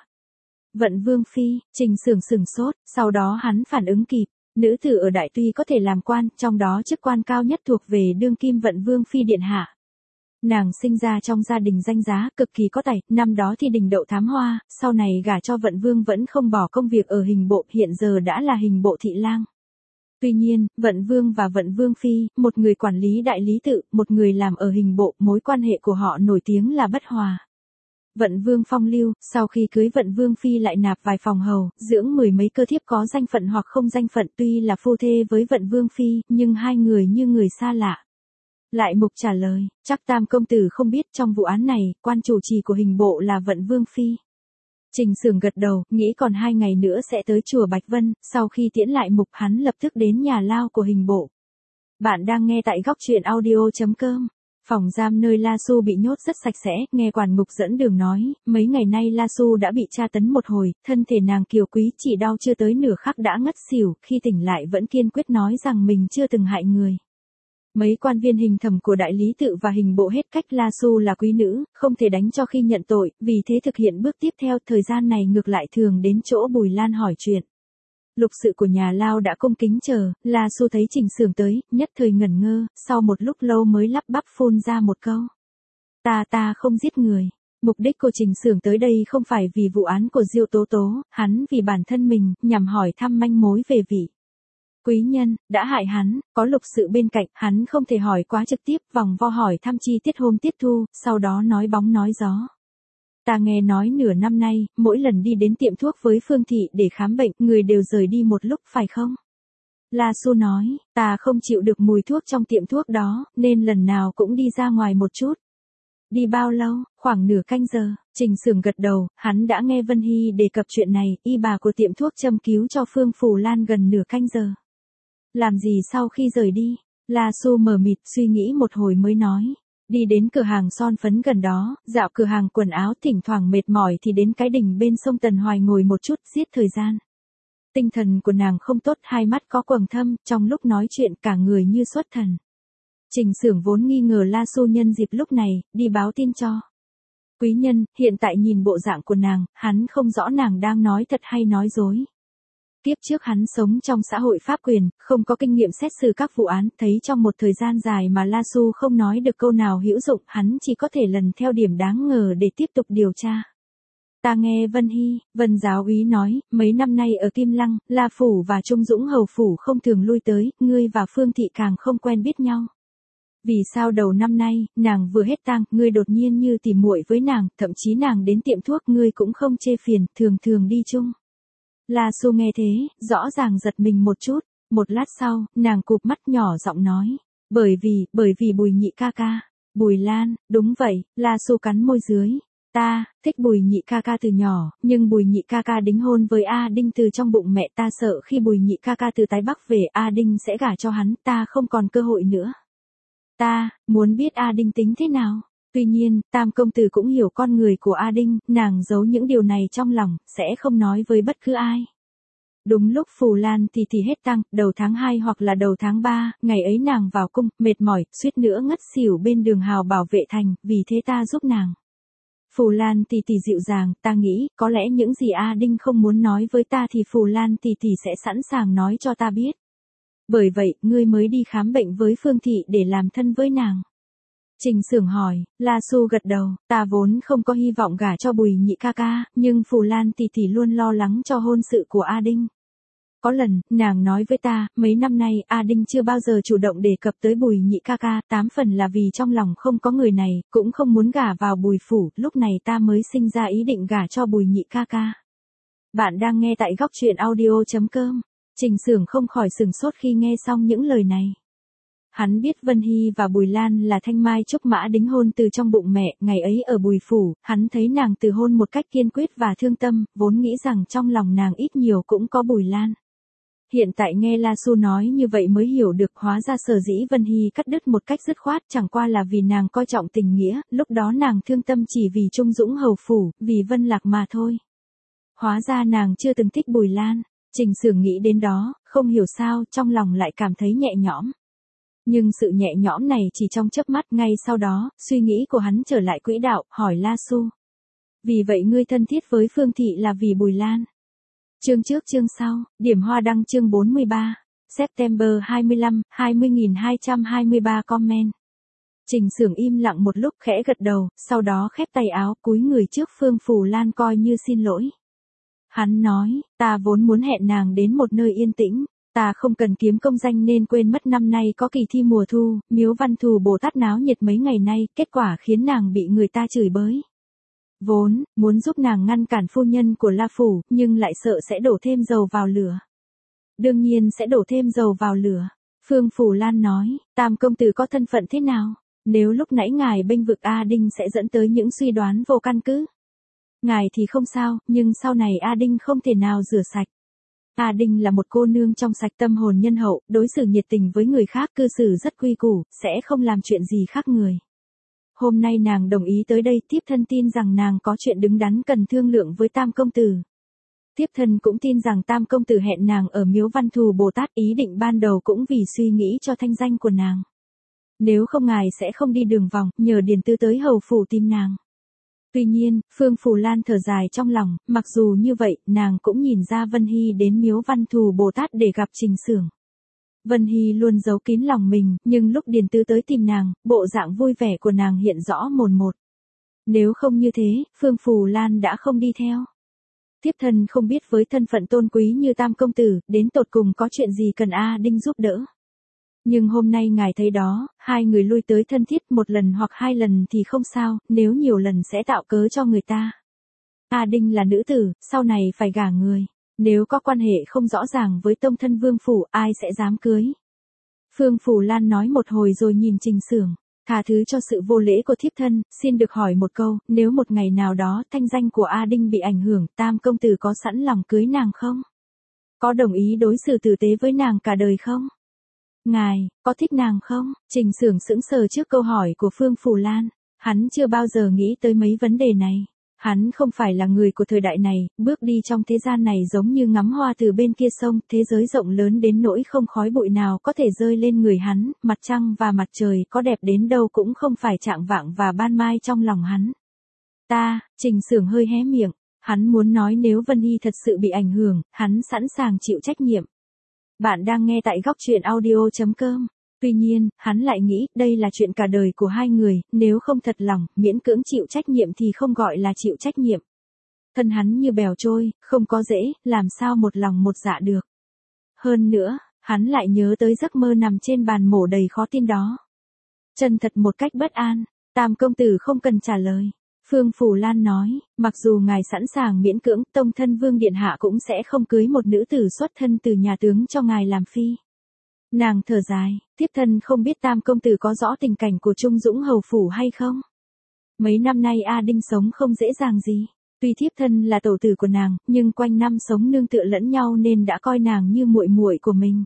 Vận vương phi, Trình Xưởng sừng sốt, sau đó hắn phản ứng kịp, nữ tử ở đại tuy có thể làm quan, trong đó chức quan cao nhất thuộc về đương kim vận vương phi điện hạ. Nàng sinh ra trong gia đình danh giá, cực kỳ có tài, năm đó thi đình đậu thám hoa, sau này gả cho vận vương vẫn không bỏ công việc ở hình bộ, hiện giờ đã là hình bộ thị lang. Tuy nhiên, vận vương và vận vương phi, một người quản lý đại lý tự, một người làm ở hình bộ, mối quan hệ của họ nổi tiếng là bất hòa. Vận vương phong lưu, sau khi cưới vận vương phi lại nạp vài phòng hầu, dưỡng mười mấy cơ thiếp có danh phận hoặc không danh phận, tuy là phu thê với vận vương phi, nhưng hai người như người xa lạ. Lại mục trả lời, chắc tam công tử không biết trong vụ án này, quan chủ trì của hình bộ là vận vương phi. Trình Xưởng gật đầu, nghĩ còn hai ngày nữa sẽ tới chùa Bạch Vân, sau khi tiễn lại mục hắn lập tức đến nhà lao của hình bộ. Bạn đang nghe tại góc truyện audio chấm com. Phòng giam nơi La Su bị nhốt rất sạch sẽ, nghe quản ngục dẫn đường nói, mấy ngày nay La Su đã bị tra tấn một hồi, thân thể nàng kiều quý chỉ đau chưa tới nửa khắc đã ngất xỉu, khi tỉnh lại vẫn kiên quyết nói rằng mình chưa từng hại người. Mấy quan viên hình thẩm của đại lý tự và hình bộ hết cách La Su là quý nữ, không thể đánh cho khi nhận tội, vì thế thực hiện bước tiếp theo, thời gian này ngược lại thường đến chỗ Bùi Lan hỏi chuyện. Lục sự của nhà lao đã cung kính chờ, La Su thấy Trình Xưởng tới, nhất thời ngẩn ngơ, sau một lúc lâu mới lắp bắp phun ra một câu. Ta ta không giết người. Mục đích của Trình Xưởng tới đây không phải vì vụ án của Diêu Tố Tố, hắn vì bản thân mình, nhằm hỏi thăm manh mối về vị quý nhân đã hại hắn, có lục sự bên cạnh, hắn không thể hỏi quá trực tiếp, vòng vo hỏi thăm chi tiết hôm tiết thu, sau đó nói bóng nói gió. Ta nghe nói nửa năm nay, mỗi lần đi đến tiệm thuốc với Phương Thị để khám bệnh, người đều rời đi một lúc phải không? La Su nói, ta không chịu được mùi thuốc trong tiệm thuốc đó, nên lần nào cũng đi ra ngoài một chút. Đi bao lâu? Khoảng nửa canh giờ. Trình Xưởng gật đầu, hắn đã nghe Vân Hy đề cập chuyện này, y bà của tiệm thuốc châm cứu cho Phương Phù Lan gần nửa canh giờ. Làm gì sau khi rời đi? La Su mờ mịt suy nghĩ một hồi mới nói. Đi đến cửa hàng son phấn gần đó, dạo cửa hàng quần áo, thỉnh thoảng mệt mỏi thì đến cái đình bên sông Tần Hoài ngồi một chút, giết thời gian. Tinh thần của nàng không tốt, hai mắt có quầng thâm, trong lúc nói chuyện cả người như xuất thần. Trình Xưởng vốn nghi ngờ La Su nhân dịp lúc này, đi báo tin cho quý nhân, hiện tại nhìn bộ dạng của nàng, hắn không rõ nàng đang nói thật hay nói dối. Tiếp trước hắn sống trong xã hội pháp quyền, không có kinh nghiệm xét xử các vụ án, thấy trong một thời gian dài mà La Su không nói được câu nào hữu dụng, hắn chỉ có thể lần theo điểm đáng ngờ để tiếp tục điều tra. Ta nghe Vân Hy, Vân giáo úy nói, mấy năm nay ở Kim Lăng, La Phủ và Trung Dũng Hầu Phủ không thường lui tới, ngươi và Phương Thị càng không quen biết nhau. Vì sao đầu năm nay, nàng vừa hết tang, ngươi đột nhiên như tỉ muội với nàng, thậm chí nàng đến tiệm thuốc ngươi cũng không chê phiền, thường thường đi chung. La Xu nghe thế, rõ ràng giật mình một chút, một lát sau, nàng cụp mắt nhỏ giọng nói, bởi vì, bởi vì Bùi nhị ca ca, Bùi Lan, đúng vậy, La Xu cắn môi dưới. Ta, thích Bùi nhị ca ca từ nhỏ, nhưng Bùi nhị ca ca đính hôn với A Đinh từ trong bụng mẹ ta, sợ khi Bùi nhị ca ca từ Tái Bắc về A Đinh sẽ gả cho hắn, ta không còn cơ hội nữa. Ta, muốn biết A Đinh tính thế nào. Tuy nhiên, Tam công tử cũng hiểu con người của A Đinh, nàng giấu những điều này trong lòng, sẽ không nói với bất cứ ai. Đúng lúc Phù Lan thì thì hết tang, đầu tháng hai hoặc là đầu tháng ba, ngày ấy nàng vào cung, mệt mỏi, suýt nữa ngất xỉu bên đường hào bảo vệ thành, vì thế ta giúp nàng. Phù Lan tỷ tỷ dịu dàng, ta nghĩ, có lẽ những gì A Đinh không muốn nói với ta thì Phù Lan tỷ tỷ sẽ sẵn sàng nói cho ta biết. Bởi vậy, ngươi mới đi khám bệnh với Phương Thị để làm thân với nàng. Trình Xưởng hỏi, La Xu gật đầu, ta vốn không có hy vọng gả cho Bùi nhị ca ca, nhưng Phù Lan tỷ tỷ luôn lo lắng cho hôn sự của A Đinh. Có lần, nàng nói với ta, mấy năm nay A Đinh chưa bao giờ chủ động đề cập tới Bùi nhị ca ca, tám phần là vì trong lòng không có người này, cũng không muốn gả vào Bùi phủ, lúc này ta mới sinh ra ý định gả cho Bùi nhị ca ca. Bạn đang nghe tại góc truyện audio chấm com. Trình Xưởng không khỏi sừng sốt khi nghe xong những lời này. Hắn biết Vân Hy và Bùi Lan là thanh mai trúc mã đính hôn từ trong bụng mẹ, ngày ấy ở Bùi phủ, hắn thấy nàng từ hôn một cách kiên quyết và thương tâm, vốn nghĩ rằng trong lòng nàng ít nhiều cũng có Bùi Lan. Hiện tại nghe La Xu nói như vậy mới hiểu được, hóa ra sở dĩ Vân Hy cắt đứt một cách dứt khoát chẳng qua là vì nàng coi trọng tình nghĩa, lúc đó nàng thương tâm chỉ vì Trung Dũng Hầu Phủ, vì Vân Lạc mà thôi. Hóa ra nàng chưa từng thích Bùi Lan. Trình Xưởng nghĩ đến đó, không hiểu sao, trong lòng lại cảm thấy nhẹ nhõm. Nhưng sự nhẹ nhõm này chỉ trong chớp mắt, ngay sau đó, suy nghĩ của hắn trở lại quỹ đạo, hỏi La Xu. Vì vậy ngươi thân thiết với Phương Thị là vì Bùi Lan. Chương trước chương sau, điểm hoa đăng chương bốn mươi ba, September hai mươi lăm, hai mươi nghìn hai trăm hai mươi ba comment. Trình Xưởng im lặng một lúc khẽ gật đầu, sau đó khép tay áo cúi người trước Phương Phù Lan coi như xin lỗi. Hắn nói, ta vốn muốn hẹn nàng đến một nơi yên tĩnh, ta không cần kiếm công danh nên quên mất năm nay có kỳ thi mùa thu, Miếu Văn Thù Bồ Tát náo nhiệt mấy ngày nay, kết quả khiến nàng bị người ta chửi bới. Vốn, muốn giúp nàng ngăn cản phu nhân của La Phủ, nhưng lại sợ sẽ đổ thêm dầu vào lửa. Đương nhiên sẽ đổ thêm dầu vào lửa. Phương Phù Lan nói, Tam công tử có thân phận thế nào? Nếu lúc nãy ngài bênh vực A Đinh sẽ dẫn tới những suy đoán vô căn cứ. Ngài thì không sao, nhưng sau này A Đinh không thể nào rửa sạch. A Đinh là một cô nương trong sạch, tâm hồn nhân hậu, đối xử nhiệt tình với người khác, cư xử rất quy củ, sẽ không làm chuyện gì khác người. Hôm nay nàng đồng ý tới đây, thiếp thân tin rằng nàng có chuyện đứng đắn cần thương lượng với Tam công tử. Thiếp thân cũng tin rằng Tam công tử hẹn nàng ở Miếu Văn Thù Bồ Tát, ý định ban đầu cũng vì suy nghĩ cho thanh danh của nàng. Nếu không ngài sẽ không đi đường vòng, nhờ Điền Tư tới hầu phủ tìm nàng. Tuy nhiên, Phương Phù Lan thở dài trong lòng, mặc dù như vậy, nàng cũng nhìn ra Vân Hy đến Miếu Văn Thù Bồ Tát để gặp Trình Xưởng. Vân Hy luôn giấu kín lòng mình, nhưng lúc Điền Tư tới tìm nàng, bộ dạng vui vẻ của nàng hiện rõ mồn một. Nếu không như thế, Phương Phù Lan đã không đi theo. Thiếp thân không biết với thân phận tôn quý như Tam công tử, đến tột cùng có chuyện gì cần A Đinh giúp đỡ. Nhưng hôm nay ngài thấy đó, hai người lui tới thân thiết một lần hoặc hai lần thì không sao, nếu nhiều lần sẽ tạo cớ cho người ta. A Đinh là nữ tử, sau này phải gả người. Nếu có quan hệ không rõ ràng với tông thân vương phủ, ai sẽ dám cưới. Phương Phù Lan nói một hồi rồi nhìn Trình Xưởng. Tha thứ cho sự vô lễ của thiếp thân, xin được hỏi một câu, nếu một ngày nào đó thanh danh của A Đinh bị ảnh hưởng, Tam công tử có sẵn lòng cưới nàng không? Có đồng ý đối xử tử tế với nàng cả đời không? Ngài, có thích nàng không? Trình Xưởng sững sờ trước câu hỏi của Phương Phù Lan. Hắn chưa bao giờ nghĩ tới mấy vấn đề này. Hắn không phải là người của thời đại này, bước đi trong thế gian này giống như ngắm hoa từ bên kia sông, thế giới rộng lớn đến nỗi không khói bụi nào có thể rơi lên người hắn, mặt trăng và mặt trời có đẹp đến đâu cũng không phải trạng vạng và ban mai trong lòng hắn. Ta, Trình Xưởng hơi hé miệng, hắn muốn nói nếu Vân Hy thật sự bị ảnh hưởng, hắn sẵn sàng chịu trách nhiệm. Bạn đang nghe tại góc truyện audio chấm com. Tuy nhiên, hắn lại nghĩ, đây là chuyện cả đời của hai người, nếu không thật lòng, miễn cưỡng chịu trách nhiệm thì không gọi là chịu trách nhiệm. Thân hắn như bèo trôi, không có rễ, làm sao một lòng một dạ được. Hơn nữa, hắn lại nhớ tới giấc mơ nằm trên bàn mổ đầy khó tin đó. Chân thật một cách bất an, Tam công tử không cần trả lời. Phương Phù Lan nói, mặc dù ngài sẵn sàng miễn cưỡng, tông thân vương điện hạ cũng sẽ không cưới một nữ tử xuất thân từ nhà tướng cho ngài làm phi. Nàng thở dài, thiếp thân không biết Tam công tử có rõ tình cảnh của Trung Dũng hầu phủ hay không. Mấy năm nay A Đinh sống không dễ dàng gì. Tuy thiếp thân là tổ tử của nàng, nhưng quanh năm sống nương tựa lẫn nhau nên đã coi nàng như muội muội của mình.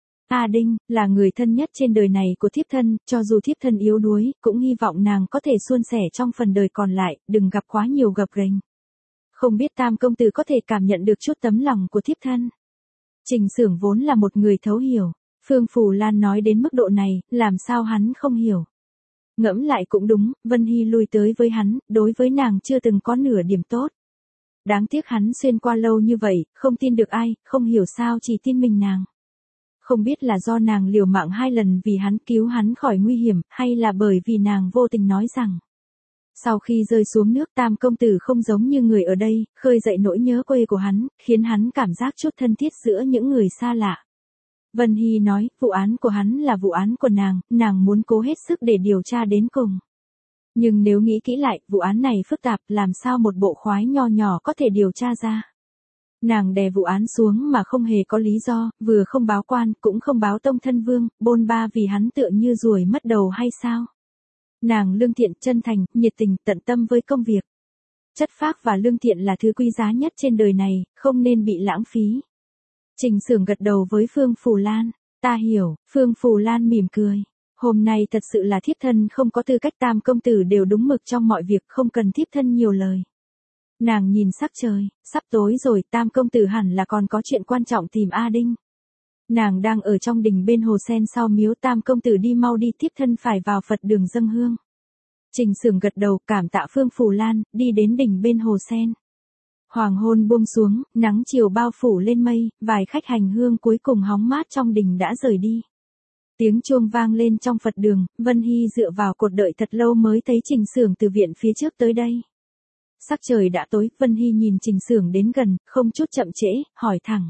A Đinh là người thân nhất trên đời này của thiếp thân, cho dù thiếp thân yếu đuối, cũng hy vọng nàng có thể suôn sẻ trong phần đời còn lại, đừng gặp quá nhiều gập ghềnh. Không biết Tam công tử có thể cảm nhận được chút tấm lòng của thiếp thân. Trình Xưởng vốn là một người thấu hiểu, Phương Phù Lan nói đến mức độ này, làm sao hắn không hiểu. Ngẫm lại cũng đúng, Vân Hy lui tới với hắn, đối với nàng chưa từng có nửa điểm tốt. Đáng tiếc hắn xuyên qua lâu như vậy, không tin được ai, không hiểu sao chỉ tin mình nàng. Không biết là do nàng liều mạng hai lần vì hắn cứu hắn khỏi nguy hiểm, hay là bởi vì nàng vô tình nói rằng. Sau khi rơi xuống nước Tam công tử không giống như người ở đây, khơi dậy nỗi nhớ quê của hắn, khiến hắn cảm giác chút thân thiết giữa những người xa lạ. Vân Hy nói, vụ án của hắn là vụ án của nàng, nàng muốn cố hết sức để điều tra đến cùng. Nhưng nếu nghĩ kỹ lại, vụ án này phức tạp, làm sao một bộ khoái nho nhỏ có thể điều tra ra. Nàng đè vụ án xuống mà không hề có lý do, vừa không báo quan, cũng không báo tông thân vương, bôn ba vì hắn tựa như ruồi mất đầu hay sao. Nàng lương thiện, chân thành, nhiệt tình, tận tâm với công việc. Chất phác và lương thiện là thứ quý giá nhất trên đời này, không nên bị lãng phí. Trình Xưởng gật đầu với Phương Phù Lan, ta hiểu. Phương Phù Lan mỉm cười. Hôm nay thật sự là thiếp thân không có tư cách, Tam công tử đều đúng mực trong mọi việc, không cần thiếp thân nhiều lời. Nàng nhìn sắc trời, sắp tối rồi, Tam công tử hẳn là còn có chuyện quan trọng tìm A Đinh. Nàng đang ở trong đình bên hồ sen sau miếu, Tam công tử đi mau đi, thiếp thân phải vào Phật đường dâng hương. Trình Xưởng gật đầu, cảm tạ Phương Phù Lan, đi đến đình bên hồ sen. Hoàng hôn buông xuống, nắng chiều bao phủ lên mây, vài khách hành hương cuối cùng hóng mát trong đình đã rời đi. Tiếng chuông vang lên trong Phật đường, Vân Hy dựa vào cột đợi thật lâu mới thấy Trình Xưởng từ viện phía trước tới đây. Sắc trời đã tối, Vân Hy nhìn Trình Xưởng đến gần, không chút chậm trễ, hỏi thẳng.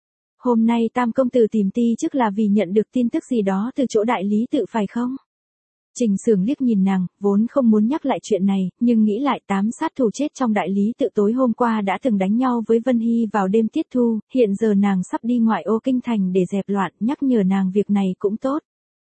Hôm nay Tam công tử tìm ti chức là vì nhận được tin tức gì đó từ chỗ đại lý tự phải không? Trình Xưởng liếc nhìn nàng, vốn không muốn nhắc lại chuyện này, nhưng nghĩ lại tám sát thủ chết trong đại lý tự tối hôm qua đã từng đánh nhau với Vân Hy vào đêm tiết thu, hiện giờ nàng sắp đi ngoại ô kinh thành để dẹp loạn, nhắc nhở nàng việc này cũng tốt.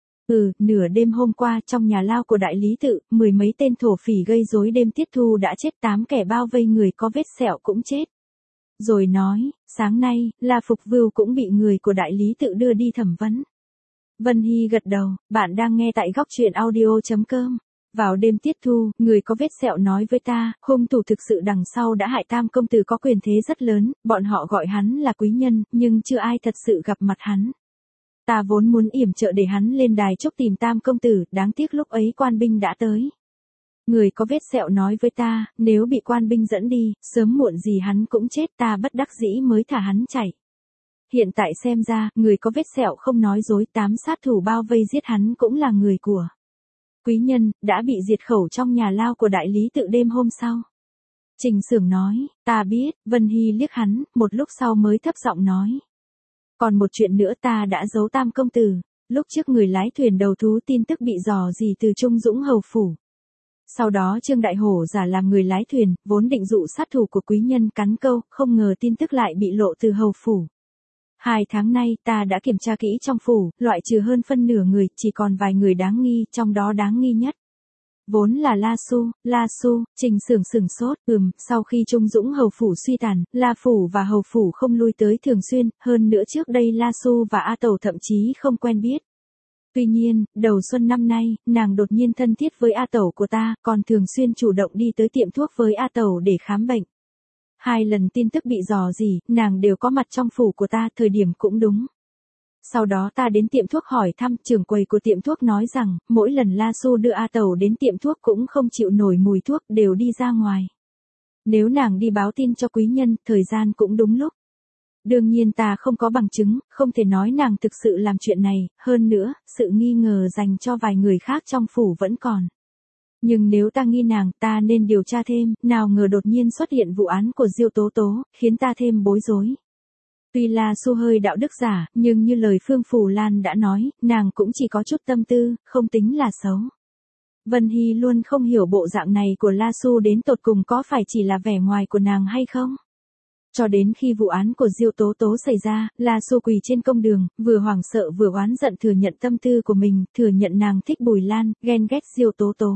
Ừ, nửa đêm hôm qua trong nhà lao của đại lý tự, mười mấy tên thổ phỉ gây rối đêm tiết thu đã chết, tám kẻ bao vây người có vết sẹo cũng chết. Rồi nói, sáng nay, La Phục Vưu cũng bị người của đại lý tự đưa đi thẩm vấn. Vân Hy gật đầu, bạn đang nghe tại góc truyện audio chấm com. Vào đêm tiết thu, người có vết sẹo nói với ta, hung thủ thực sự đằng sau đã hại Tam công tử có quyền thế rất lớn, bọn họ gọi hắn là quý nhân, nhưng chưa ai thật sự gặp mặt hắn. Ta vốn muốn yểm trợ để hắn lên đài chúc tìm Tam công tử, đáng tiếc lúc ấy quan binh đã tới. Người có vết sẹo nói với ta, nếu bị quan binh dẫn đi, sớm muộn gì hắn cũng chết, ta bất đắc dĩ mới thả hắn chạy. Hiện tại xem ra, người có vết sẹo không nói dối, tám sát thủ bao vây giết hắn cũng là người của quý nhân, đã bị diệt khẩu trong nhà lao của đại lý tự đêm hôm sau. Trình Xưởng nói, ta biết. Vân Hy liếc hắn, một lúc sau mới thấp giọng nói. Còn một chuyện nữa, ta đã giấu Tam công tử. Lúc trước người lái thuyền đầu thú tin tức bị dò dỉ từ Trung Dũng hầu phủ. Sau đó Trương Đại Hổ giả làm người lái thuyền, vốn định dụ sát thủ của quý nhân cắn câu, không ngờ tin tức lại bị lộ từ hầu phủ. Hai tháng nay ta đã kiểm tra kỹ trong phủ, loại trừ hơn phân nửa người, chỉ còn vài người đáng nghi, trong đó đáng nghi nhất. Vốn là La Su, La Su. Trình Xưởng sửng sốt, ừm, sau khi Trung Dũng hầu phủ suy tàn, La phủ và hầu phủ không lui tới thường xuyên, hơn nữa trước đây La Su và A Tẩu thậm chí không quen biết. Tuy nhiên, đầu xuân năm nay, nàng đột nhiên thân thiết với A Tẩu của ta, còn thường xuyên chủ động đi tới tiệm thuốc với A Tẩu để khám bệnh. Hai lần tin tức bị dò dỉ, nàng đều có mặt trong phủ của ta, thời điểm cũng đúng. Sau đó ta đến tiệm thuốc hỏi thăm, trưởng quầy của tiệm thuốc nói rằng, mỗi lần La Su đưa A Tẩu đến tiệm thuốc cũng không chịu nổi mùi thuốc, đều đi ra ngoài. Nếu nàng đi báo tin cho quý nhân, thời gian cũng đúng lúc. Đương nhiên ta không có bằng chứng, không thể nói nàng thực sự làm chuyện này, hơn nữa, sự nghi ngờ dành cho vài người khác trong phủ vẫn còn. Nhưng nếu ta nghi nàng, ta nên điều tra thêm, nào ngờ đột nhiên xuất hiện vụ án của Diêu Tố Tố, khiến ta thêm bối rối. Tuy La Xu hơi đạo đức giả, nhưng như lời Phương Phù Lan đã nói, nàng cũng chỉ có chút tâm tư, không tính là xấu. Vân Hy luôn không hiểu bộ dạng này của La Xu đến tột cùng có phải chỉ là vẻ ngoài của nàng hay không. Cho đến khi vụ án của Diêu Tố Tố xảy ra, La Xu quỳ trên công đường, vừa hoảng sợ vừa oán giận thừa nhận tâm tư của mình, thừa nhận nàng thích Bùi Lan, ghen ghét Diêu Tố Tố.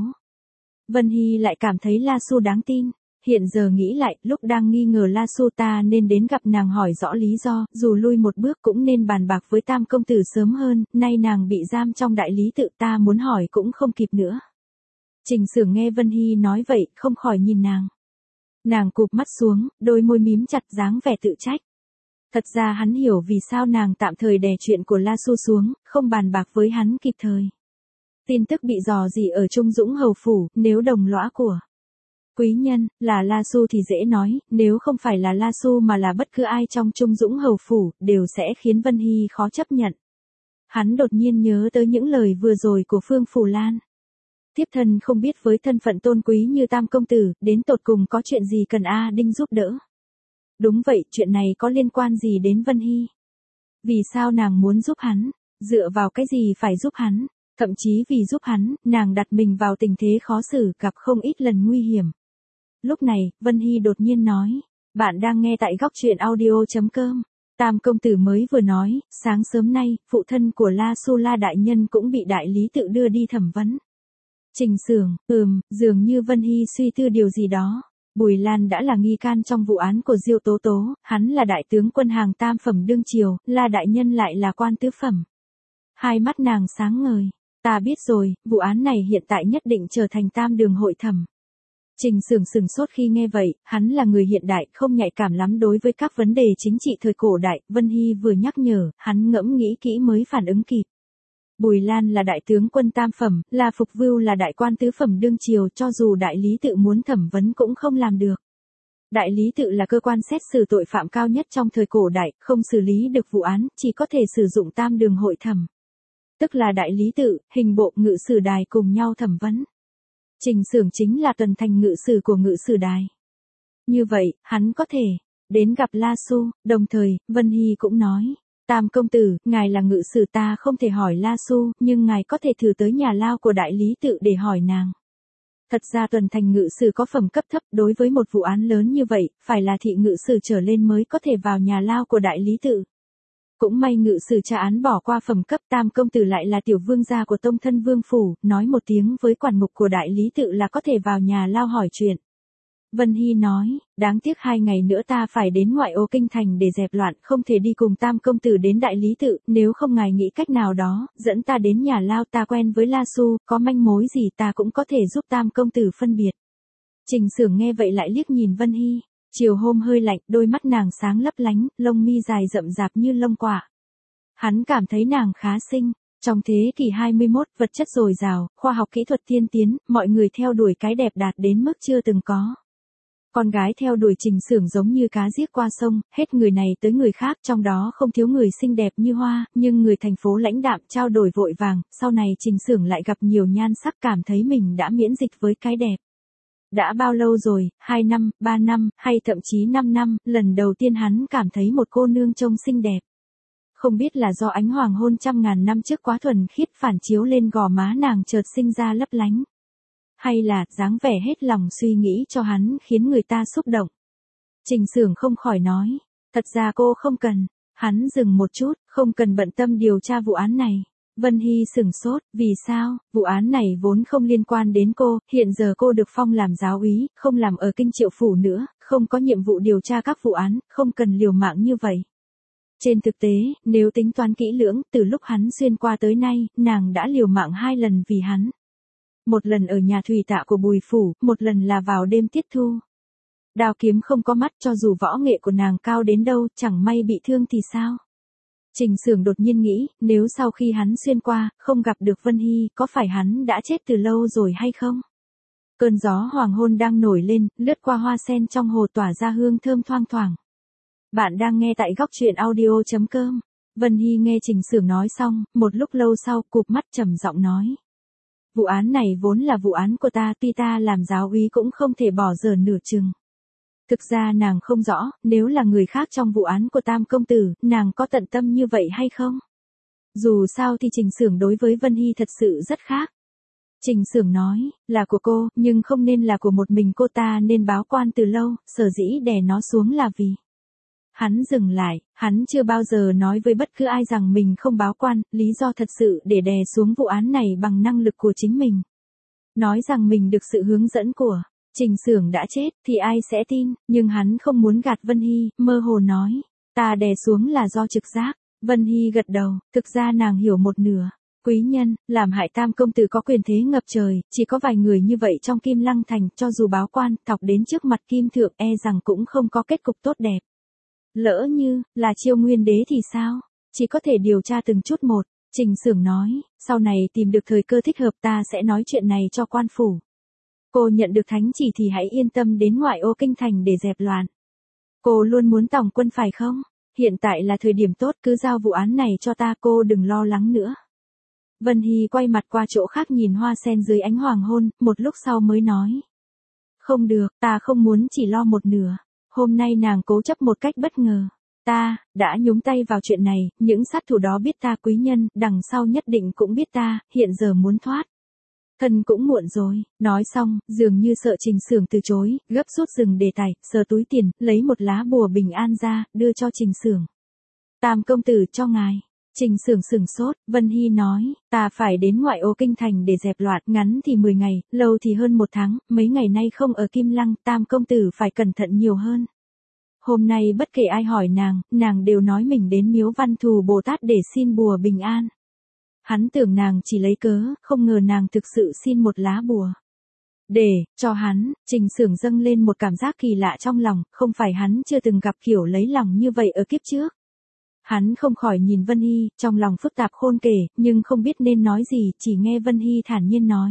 Vân Hy lại cảm thấy La Xu đáng tin. Hiện giờ nghĩ lại, lúc đang nghi ngờ La Xu ta nên đến gặp nàng hỏi rõ lý do, dù lui một bước cũng nên bàn bạc với Tam công tử sớm hơn, nay nàng bị giam trong đại lý tự ta muốn hỏi cũng không kịp nữa. Trình Sưởng nghe Vân Hy nói vậy, không khỏi nhìn nàng. Nàng cụp mắt xuống, đôi môi mím chặt dáng vẻ tự trách. Thật ra hắn hiểu vì sao nàng tạm thời đè chuyện của La Xu xuống, không bàn bạc với hắn kịp thời. Tin tức bị dò dỉ ở Trung Dũng hầu phủ, nếu đồng lõa của quý nhân là La Xu thì dễ nói, nếu không phải là La Xu mà là bất cứ ai trong Trung Dũng hầu phủ, đều sẽ khiến Vân Hy khó chấp nhận. Hắn đột nhiên nhớ tới những lời vừa rồi của Phương Phù Lan. Thiếp thân không biết với thân phận tôn quý như Tam công tử, đến tột cùng có chuyện gì cần A Đinh giúp đỡ. Đúng vậy, chuyện này có liên quan gì đến Vân Hy? Vì sao nàng muốn giúp hắn? Dựa vào cái gì phải giúp hắn? Thậm chí vì giúp hắn, nàng đặt mình vào tình thế khó xử, gặp không ít lần nguy hiểm. Lúc này, Vân Hy đột nhiên nói, bạn đang nghe tại góc truyện audio.com. Tam công tử mới vừa nói, sáng sớm nay, phụ thân của La Xu La đại nhân cũng bị đại lý tự đưa đi thẩm vấn. Trình Sưởng, ừm, dường như Vân Hy suy tư điều gì đó. Bùi Lan đã là nghi can trong vụ án của Diêu Tố Tố, hắn là đại tướng quân hàng tam phẩm đương triều, La đại nhân lại là quan tứ phẩm. Hai mắt nàng sáng ngời, ta biết rồi, vụ án này hiện tại nhất định trở thành tam đường hội thẩm. Trình Sưởng sừng sốt khi nghe vậy, hắn là người hiện đại, không nhạy cảm lắm đối với các vấn đề chính trị thời cổ đại, Vân Hy vừa nhắc nhở, hắn ngẫm nghĩ kỹ mới phản ứng kịp. Bùi Lan là đại tướng quân tam phẩm, La Phục Vưu là đại quan tứ phẩm đương triều, cho dù đại lý tự muốn thẩm vấn cũng không làm được. Đại lý tự là cơ quan xét xử tội phạm cao nhất trong thời cổ đại, không xử lý được vụ án, chỉ có thể sử dụng tam đường hội thẩm. Tức là đại lý tự, hình bộ, ngự sử đài cùng nhau thẩm vấn. Trình Sưởng chính là tuần thành ngự sử của ngự sử đài. Như vậy, hắn có thể đến gặp La Xu, đồng thời, Vân Hy cũng nói, Tam công tử, ngài là ngự sử ta không thể hỏi La Xu, nhưng ngài có thể thử tới nhà lao của đại lý tự để hỏi nàng. Thật ra tuần thành ngự sử có phẩm cấp thấp, đối với một vụ án lớn như vậy, phải là thị ngự sử trở lên mới có thể vào nhà lao của đại lý tự. Cũng may ngự sử tra án bỏ qua phẩm cấp, Tam công tử lại là tiểu vương gia của tông thân vương phủ, nói một tiếng với quản mục của đại lý tự là có thể vào nhà lao hỏi chuyện. Vân Hy nói, đáng tiếc hai ngày nữa ta phải đến ngoại ô kinh thành để dẹp loạn, không thể đi cùng Tam công tử đến đại lý tự, nếu không ngài nghĩ cách nào đó, dẫn ta đến nhà lao, ta quen với La Xu, có manh mối gì ta cũng có thể giúp Tam công tử phân biệt. Trình Sưởng nghe vậy lại liếc nhìn Vân Hy, chiều hôm hơi lạnh, đôi mắt nàng sáng lấp lánh, lông mi dài rậm rạp như lông quạ. Hắn cảm thấy nàng khá xinh. Trong thế kỷ hai mươi mốt, vật chất dồi dào, khoa học kỹ thuật tiên tiến, mọi người theo đuổi cái đẹp đạt đến mức chưa từng có. Con gái theo đuổi Trình Sưởng giống như cá giết qua sông, hết người này tới người khác, trong đó không thiếu người xinh đẹp như hoa, nhưng người thành phố lãnh đạm trao đổi vội vàng, sau này Trình Sưởng lại gặp nhiều nhan sắc, cảm thấy mình đã miễn dịch với cái đẹp. Đã bao lâu rồi, hai năm, ba năm, hay thậm chí năm năm, lần đầu tiên hắn cảm thấy một cô nương trông xinh đẹp. Không biết là do ánh hoàng hôn trăm ngàn năm trước quá thuần khiết phản chiếu lên gò má nàng chợt sinh ra lấp lánh. Hay là dáng vẻ hết lòng suy nghĩ cho hắn khiến người ta xúc động. Trình Sưởng không khỏi nói, thật ra cô không cần. Hắn dừng một chút, không cần bận tâm điều tra vụ án này. Vân Hy sửng sốt, vì sao, vụ án này vốn không liên quan đến cô, hiện giờ cô được phong làm giáo úy, không làm ở kinh triệu phủ nữa, không có nhiệm vụ điều tra các vụ án, không cần liều mạng như vậy. Trên thực tế, nếu tính toán kỹ lưỡng, từ lúc hắn xuyên qua tới nay, nàng đã liều mạng hai lần vì hắn. Một lần ở nhà thủy tạ của Bùi phủ, một lần là vào đêm tiết thu. Đao kiếm không có mắt, cho dù võ nghệ của nàng cao đến đâu, chẳng may bị thương thì sao? Trình Sưởng đột nhiên nghĩ, nếu sau khi hắn xuyên qua, không gặp được Vân Hy, có phải hắn đã chết từ lâu rồi hay không? Cơn gió hoàng hôn đang nổi lên, lướt qua hoa sen trong hồ tỏa ra hương thơm thoang thoảng. Bạn đang nghe tại góc truyện audio.com. Vân Hy nghe Trình Sưởng nói xong, một lúc lâu sau, cụp mắt trầm giọng nói. Vụ án này vốn là vụ án của ta, tuy ta làm giáo úy cũng không thể bỏ dở nửa chừng. Thực ra nàng không rõ, nếu là người khác trong vụ án của Tam công tử, nàng có tận tâm như vậy hay không? Dù sao thì Trình Xưởng đối với Vân Hy thật sự rất khác. Trình Xưởng nói, là của cô, nhưng không nên là của một mình cô, ta nên báo quan từ lâu, sở dĩ đè nó xuống là vì. Hắn dừng lại, hắn chưa bao giờ nói với bất cứ ai rằng mình không báo quan, lý do thật sự để đè xuống vụ án này bằng năng lực của chính mình. Nói rằng mình được sự hướng dẫn của Trình Xưởng đã chết thì ai sẽ tin, nhưng hắn không muốn gạt Vân Hy, mơ hồ nói, ta đè xuống là do trực giác. Vân Hy gật đầu, thực ra nàng hiểu một nửa. Quý nhân, làm hại Tam công tử có quyền thế ngập trời, chỉ có vài người như vậy trong Kim Lăng thành, cho dù báo quan, thọc đến trước mặt Kim Thượng e rằng cũng không có kết cục tốt đẹp. Lỡ như, là Chiêu Nguyên đế thì sao? Chỉ có thể điều tra từng chút một. Trình Xưởng nói, sau này tìm được thời cơ thích hợp ta sẽ nói chuyện này cho quan phủ. Cô nhận được thánh chỉ thì hãy yên tâm đến ngoại ô kinh thành để dẹp loạn. Cô luôn muốn tổng quân phải không? Hiện tại là thời điểm tốt, cứ giao vụ án này cho ta, cô đừng lo lắng nữa. Vân Hy quay mặt qua chỗ khác nhìn hoa sen dưới ánh hoàng hôn, một lúc sau mới nói. Không được, ta không muốn chỉ lo một nửa. Hôm nay nàng cố chấp một cách bất ngờ. Ta, đã nhúng tay vào chuyện này, những sát thủ đó biết ta quý nhân, đằng sau nhất định cũng biết ta, hiện giờ muốn thoát. Thân cũng muộn rồi, nói xong, dường như sợ Trình Xưởng từ chối, gấp rút dừng đề tài, sờ túi tiền, lấy một lá bùa bình an ra, đưa cho Trình Xưởng. Tam công tử cho ngài. Trình Xưởng sửng sốt, Vân Hy nói, ta phải đến ngoại ô kinh thành để dẹp loạn, ngắn thì mười ngày, lâu thì hơn một tháng, mấy ngày nay không ở Kim Lăng, Tam công tử phải cẩn thận nhiều hơn. Hôm nay bất kể ai hỏi nàng, nàng đều nói mình đến miếu Văn Thù Bồ Tát để xin bùa bình an. Hắn tưởng nàng chỉ lấy cớ, không ngờ nàng thực sự xin một lá bùa. Để, cho hắn, Trình Xưởng dâng lên một cảm giác kỳ lạ trong lòng, không phải hắn chưa từng gặp kiểu lấy lòng như vậy ở kiếp trước. Hắn không khỏi nhìn Vân Hy, trong lòng phức tạp khôn kể, nhưng không biết nên nói gì, chỉ nghe Vân Hy thản nhiên nói.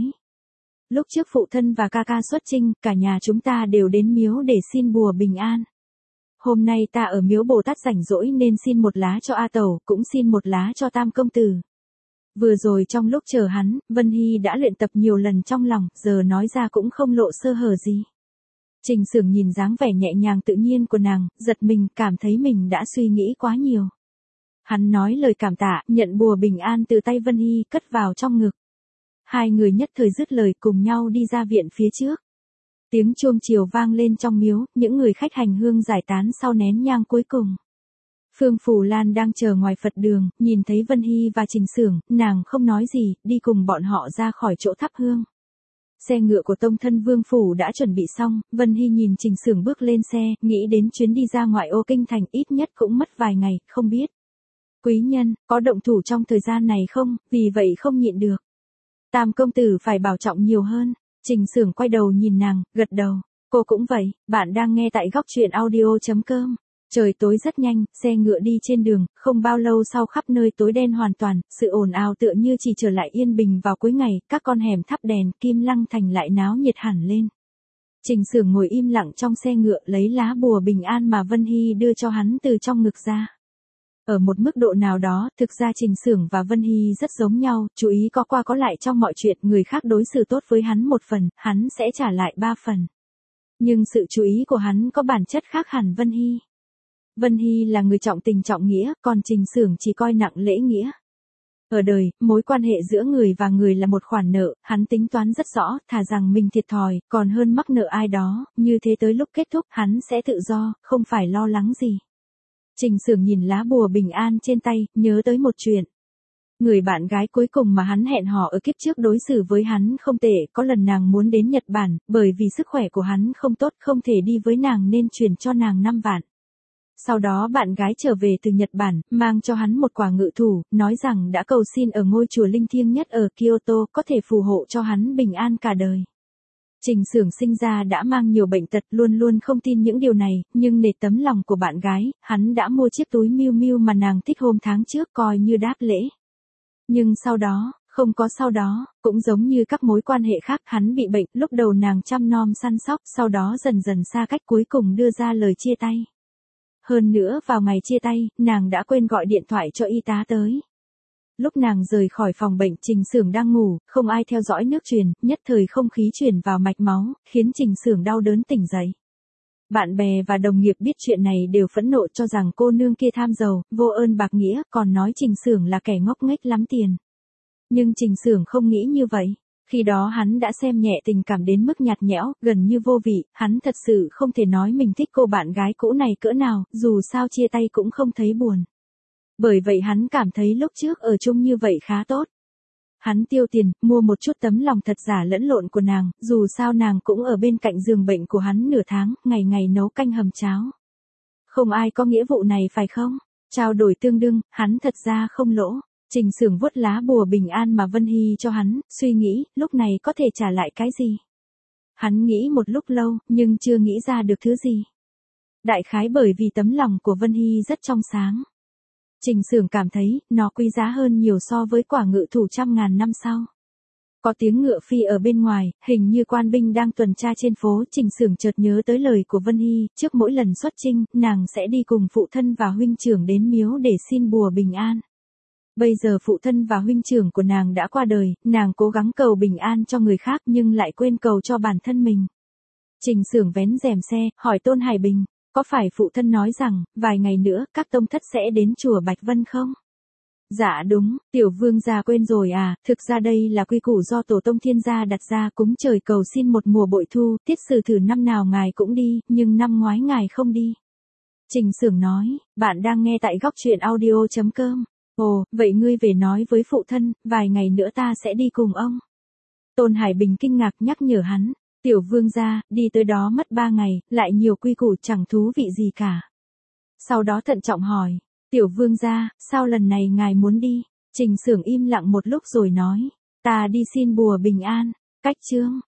Lúc trước phụ thân và ca ca xuất chinh, cả nhà chúng ta đều đến miếu để xin bùa bình an. Hôm nay ta ở miếu Bồ Tát rảnh rỗi nên xin một lá cho A Tẩu, cũng xin một lá cho Tam công tử. Vừa rồi trong lúc chờ hắn, Vân Hy đã luyện tập nhiều lần trong lòng, giờ nói ra cũng không lộ sơ hở gì. Trình Xưởng nhìn dáng vẻ nhẹ nhàng tự nhiên của nàng, giật mình, cảm thấy mình đã suy nghĩ quá nhiều. Hắn nói lời cảm tạ, nhận bùa bình an từ tay Vân Hy, cất vào trong ngực. Hai người nhất thời dứt lời cùng nhau đi ra viện phía trước. Tiếng chuông chiều vang lên trong miếu, những người khách hành hương giải tán sau nén nhang cuối cùng. Phương Phù Lan đang chờ ngoài Phật đường, nhìn thấy Vân Hy và Trình Xưởng, nàng không nói gì, đi cùng bọn họ ra khỏi chỗ thắp hương. Xe ngựa của tông thân Vương Phủ đã chuẩn bị xong, Vân Hy nhìn Trình Xưởng bước lên xe, nghĩ đến chuyến đi ra ngoại ô kinh thành ít nhất cũng mất vài ngày, không biết. Quý nhân, có động thủ trong thời gian này không, vì vậy không nhịn được. Tam công tử phải bảo trọng nhiều hơn. Trình Xưởng quay đầu nhìn nàng, gật đầu. Cô cũng vậy, bạn đang nghe tại góc truyện audio chấm com. Trời tối rất nhanh, xe ngựa đi trên đường, không bao lâu sau khắp nơi tối đen hoàn toàn, sự ồn ào tựa như chỉ trở lại yên bình vào cuối ngày, các con hẻm thắp đèn, Kim Lăng thành lại náo nhiệt hẳn lên. Trình Xưởng ngồi im lặng trong xe ngựa, lấy lá bùa bình an mà Vân Hy đưa cho hắn từ trong ngực ra. Ở một mức độ nào đó, thực ra Trình Xưởng và Vân Hy rất giống nhau, chú ý có qua có lại trong mọi chuyện, người khác đối xử tốt với hắn một phần, hắn sẽ trả lại ba phần. Nhưng sự chú ý của hắn có bản chất khác hẳn Vân Hy. Vân Hy là người trọng tình trọng nghĩa, còn Trình Xưởng chỉ coi nặng lễ nghĩa. Ở đời, mối quan hệ giữa người và người là một khoản nợ, hắn tính toán rất rõ, thà rằng mình thiệt thòi, còn hơn mắc nợ ai đó, như thế tới lúc kết thúc hắn sẽ tự do, không phải lo lắng gì. Trình Xưởng nhìn lá bùa bình an trên tay, nhớ tới một chuyện. Người bạn gái cuối cùng mà hắn hẹn hò ở kiếp trước đối xử với hắn không tệ, có lần nàng muốn đến Nhật Bản, bởi vì sức khỏe của hắn không tốt, không thể đi với nàng nên chuyển cho nàng năm vạn. Sau đó bạn gái trở về từ Nhật Bản, mang cho hắn một quả ngự thủ, nói rằng đã cầu xin ở ngôi chùa linh thiêng nhất ở Kyoto, có thể phù hộ cho hắn bình an cả đời. Trình Xưởng sinh ra đã mang nhiều bệnh tật, luôn luôn không tin những điều này, nhưng nể tấm lòng của bạn gái, hắn đã mua chiếc túi Miu Miu mà nàng thích hôm tháng trước coi như đáp lễ. Nhưng sau đó, không có sau đó, cũng giống như các mối quan hệ khác, hắn bị bệnh, lúc đầu nàng chăm nom săn sóc, sau đó dần dần xa cách, cuối cùng đưa ra lời chia tay. Hơn nữa vào ngày chia tay, nàng đã quên gọi điện thoại cho y tá tới. Lúc nàng rời khỏi phòng bệnh, Trình Xưởng đang ngủ, không ai theo dõi nước truyền, nhất thời không khí truyền vào mạch máu, khiến Trình Xưởng đau đớn tỉnh dậy. Bạn bè và đồng nghiệp biết chuyện này đều phẫn nộ cho rằng cô nương kia tham giàu, vô ơn bạc nghĩa, còn nói Trình Xưởng là kẻ ngốc nghếch lắm tiền. Nhưng Trình Xưởng không nghĩ như vậy. Khi đó hắn đã xem nhẹ tình cảm đến mức nhạt nhẽo, gần như vô vị, hắn thật sự không thể nói mình thích cô bạn gái cũ này cỡ nào, dù sao chia tay cũng không thấy buồn. Bởi vậy hắn cảm thấy lúc trước ở chung như vậy khá tốt. Hắn tiêu tiền, mua một chút tấm lòng thật giả lẫn lộn của nàng, dù sao nàng cũng ở bên cạnh giường bệnh của hắn nửa tháng, ngày ngày nấu canh hầm cháo. Không ai có nghĩa vụ này phải không? Trao đổi tương đương, hắn thật ra không lỗ. Trình Xưởng vuốt lá bùa bình an mà Vân Hy cho hắn, suy nghĩ, lúc này có thể trả lại cái gì? Hắn nghĩ một lúc lâu, nhưng chưa nghĩ ra được thứ gì. Đại khái bởi vì tấm lòng của Vân Hy rất trong sáng. Trình Xưởng cảm thấy, nó quý giá hơn nhiều so với quả ngự thủ trăm ngàn năm sau. Có tiếng ngựa phi ở bên ngoài, hình như quan binh đang tuần tra trên phố. Trình Xưởng chợt nhớ tới lời của Vân Hy, trước mỗi lần xuất chinh, nàng sẽ đi cùng phụ thân và huynh trưởng đến miếu để xin bùa bình an. Bây giờ phụ thân và huynh trưởng của nàng đã qua đời, nàng cố gắng cầu bình an cho người khác nhưng lại quên cầu cho bản thân mình. Trình Xưởng vén rèm xe, hỏi Tôn Hải Bình, có phải phụ thân nói rằng, vài ngày nữa, các tông thất sẽ đến chùa Bạch Vân không? Dạ đúng, tiểu vương gia quên rồi à, thực ra đây là quy củ do tổ tông thiên gia đặt ra, cúng trời cầu xin một mùa bội thu, tiết sử thử năm nào ngài cũng đi, nhưng năm ngoái ngài không đi. Trình Xưởng nói, bạn đang nghe tại góc truyện audio chấm com. Ồ, vậy ngươi về nói với phụ thân, vài ngày nữa ta sẽ đi cùng ông. Tôn Hải Bình kinh ngạc nhắc nhở hắn, tiểu vương gia, đi tới đó mất ba ngày, lại nhiều quy củ chẳng thú vị gì cả. Sau đó thận trọng hỏi, tiểu vương gia, sao lần này ngài muốn đi? Trình Xưởng im lặng một lúc rồi nói, ta đi xin bùa bình an. Cách chương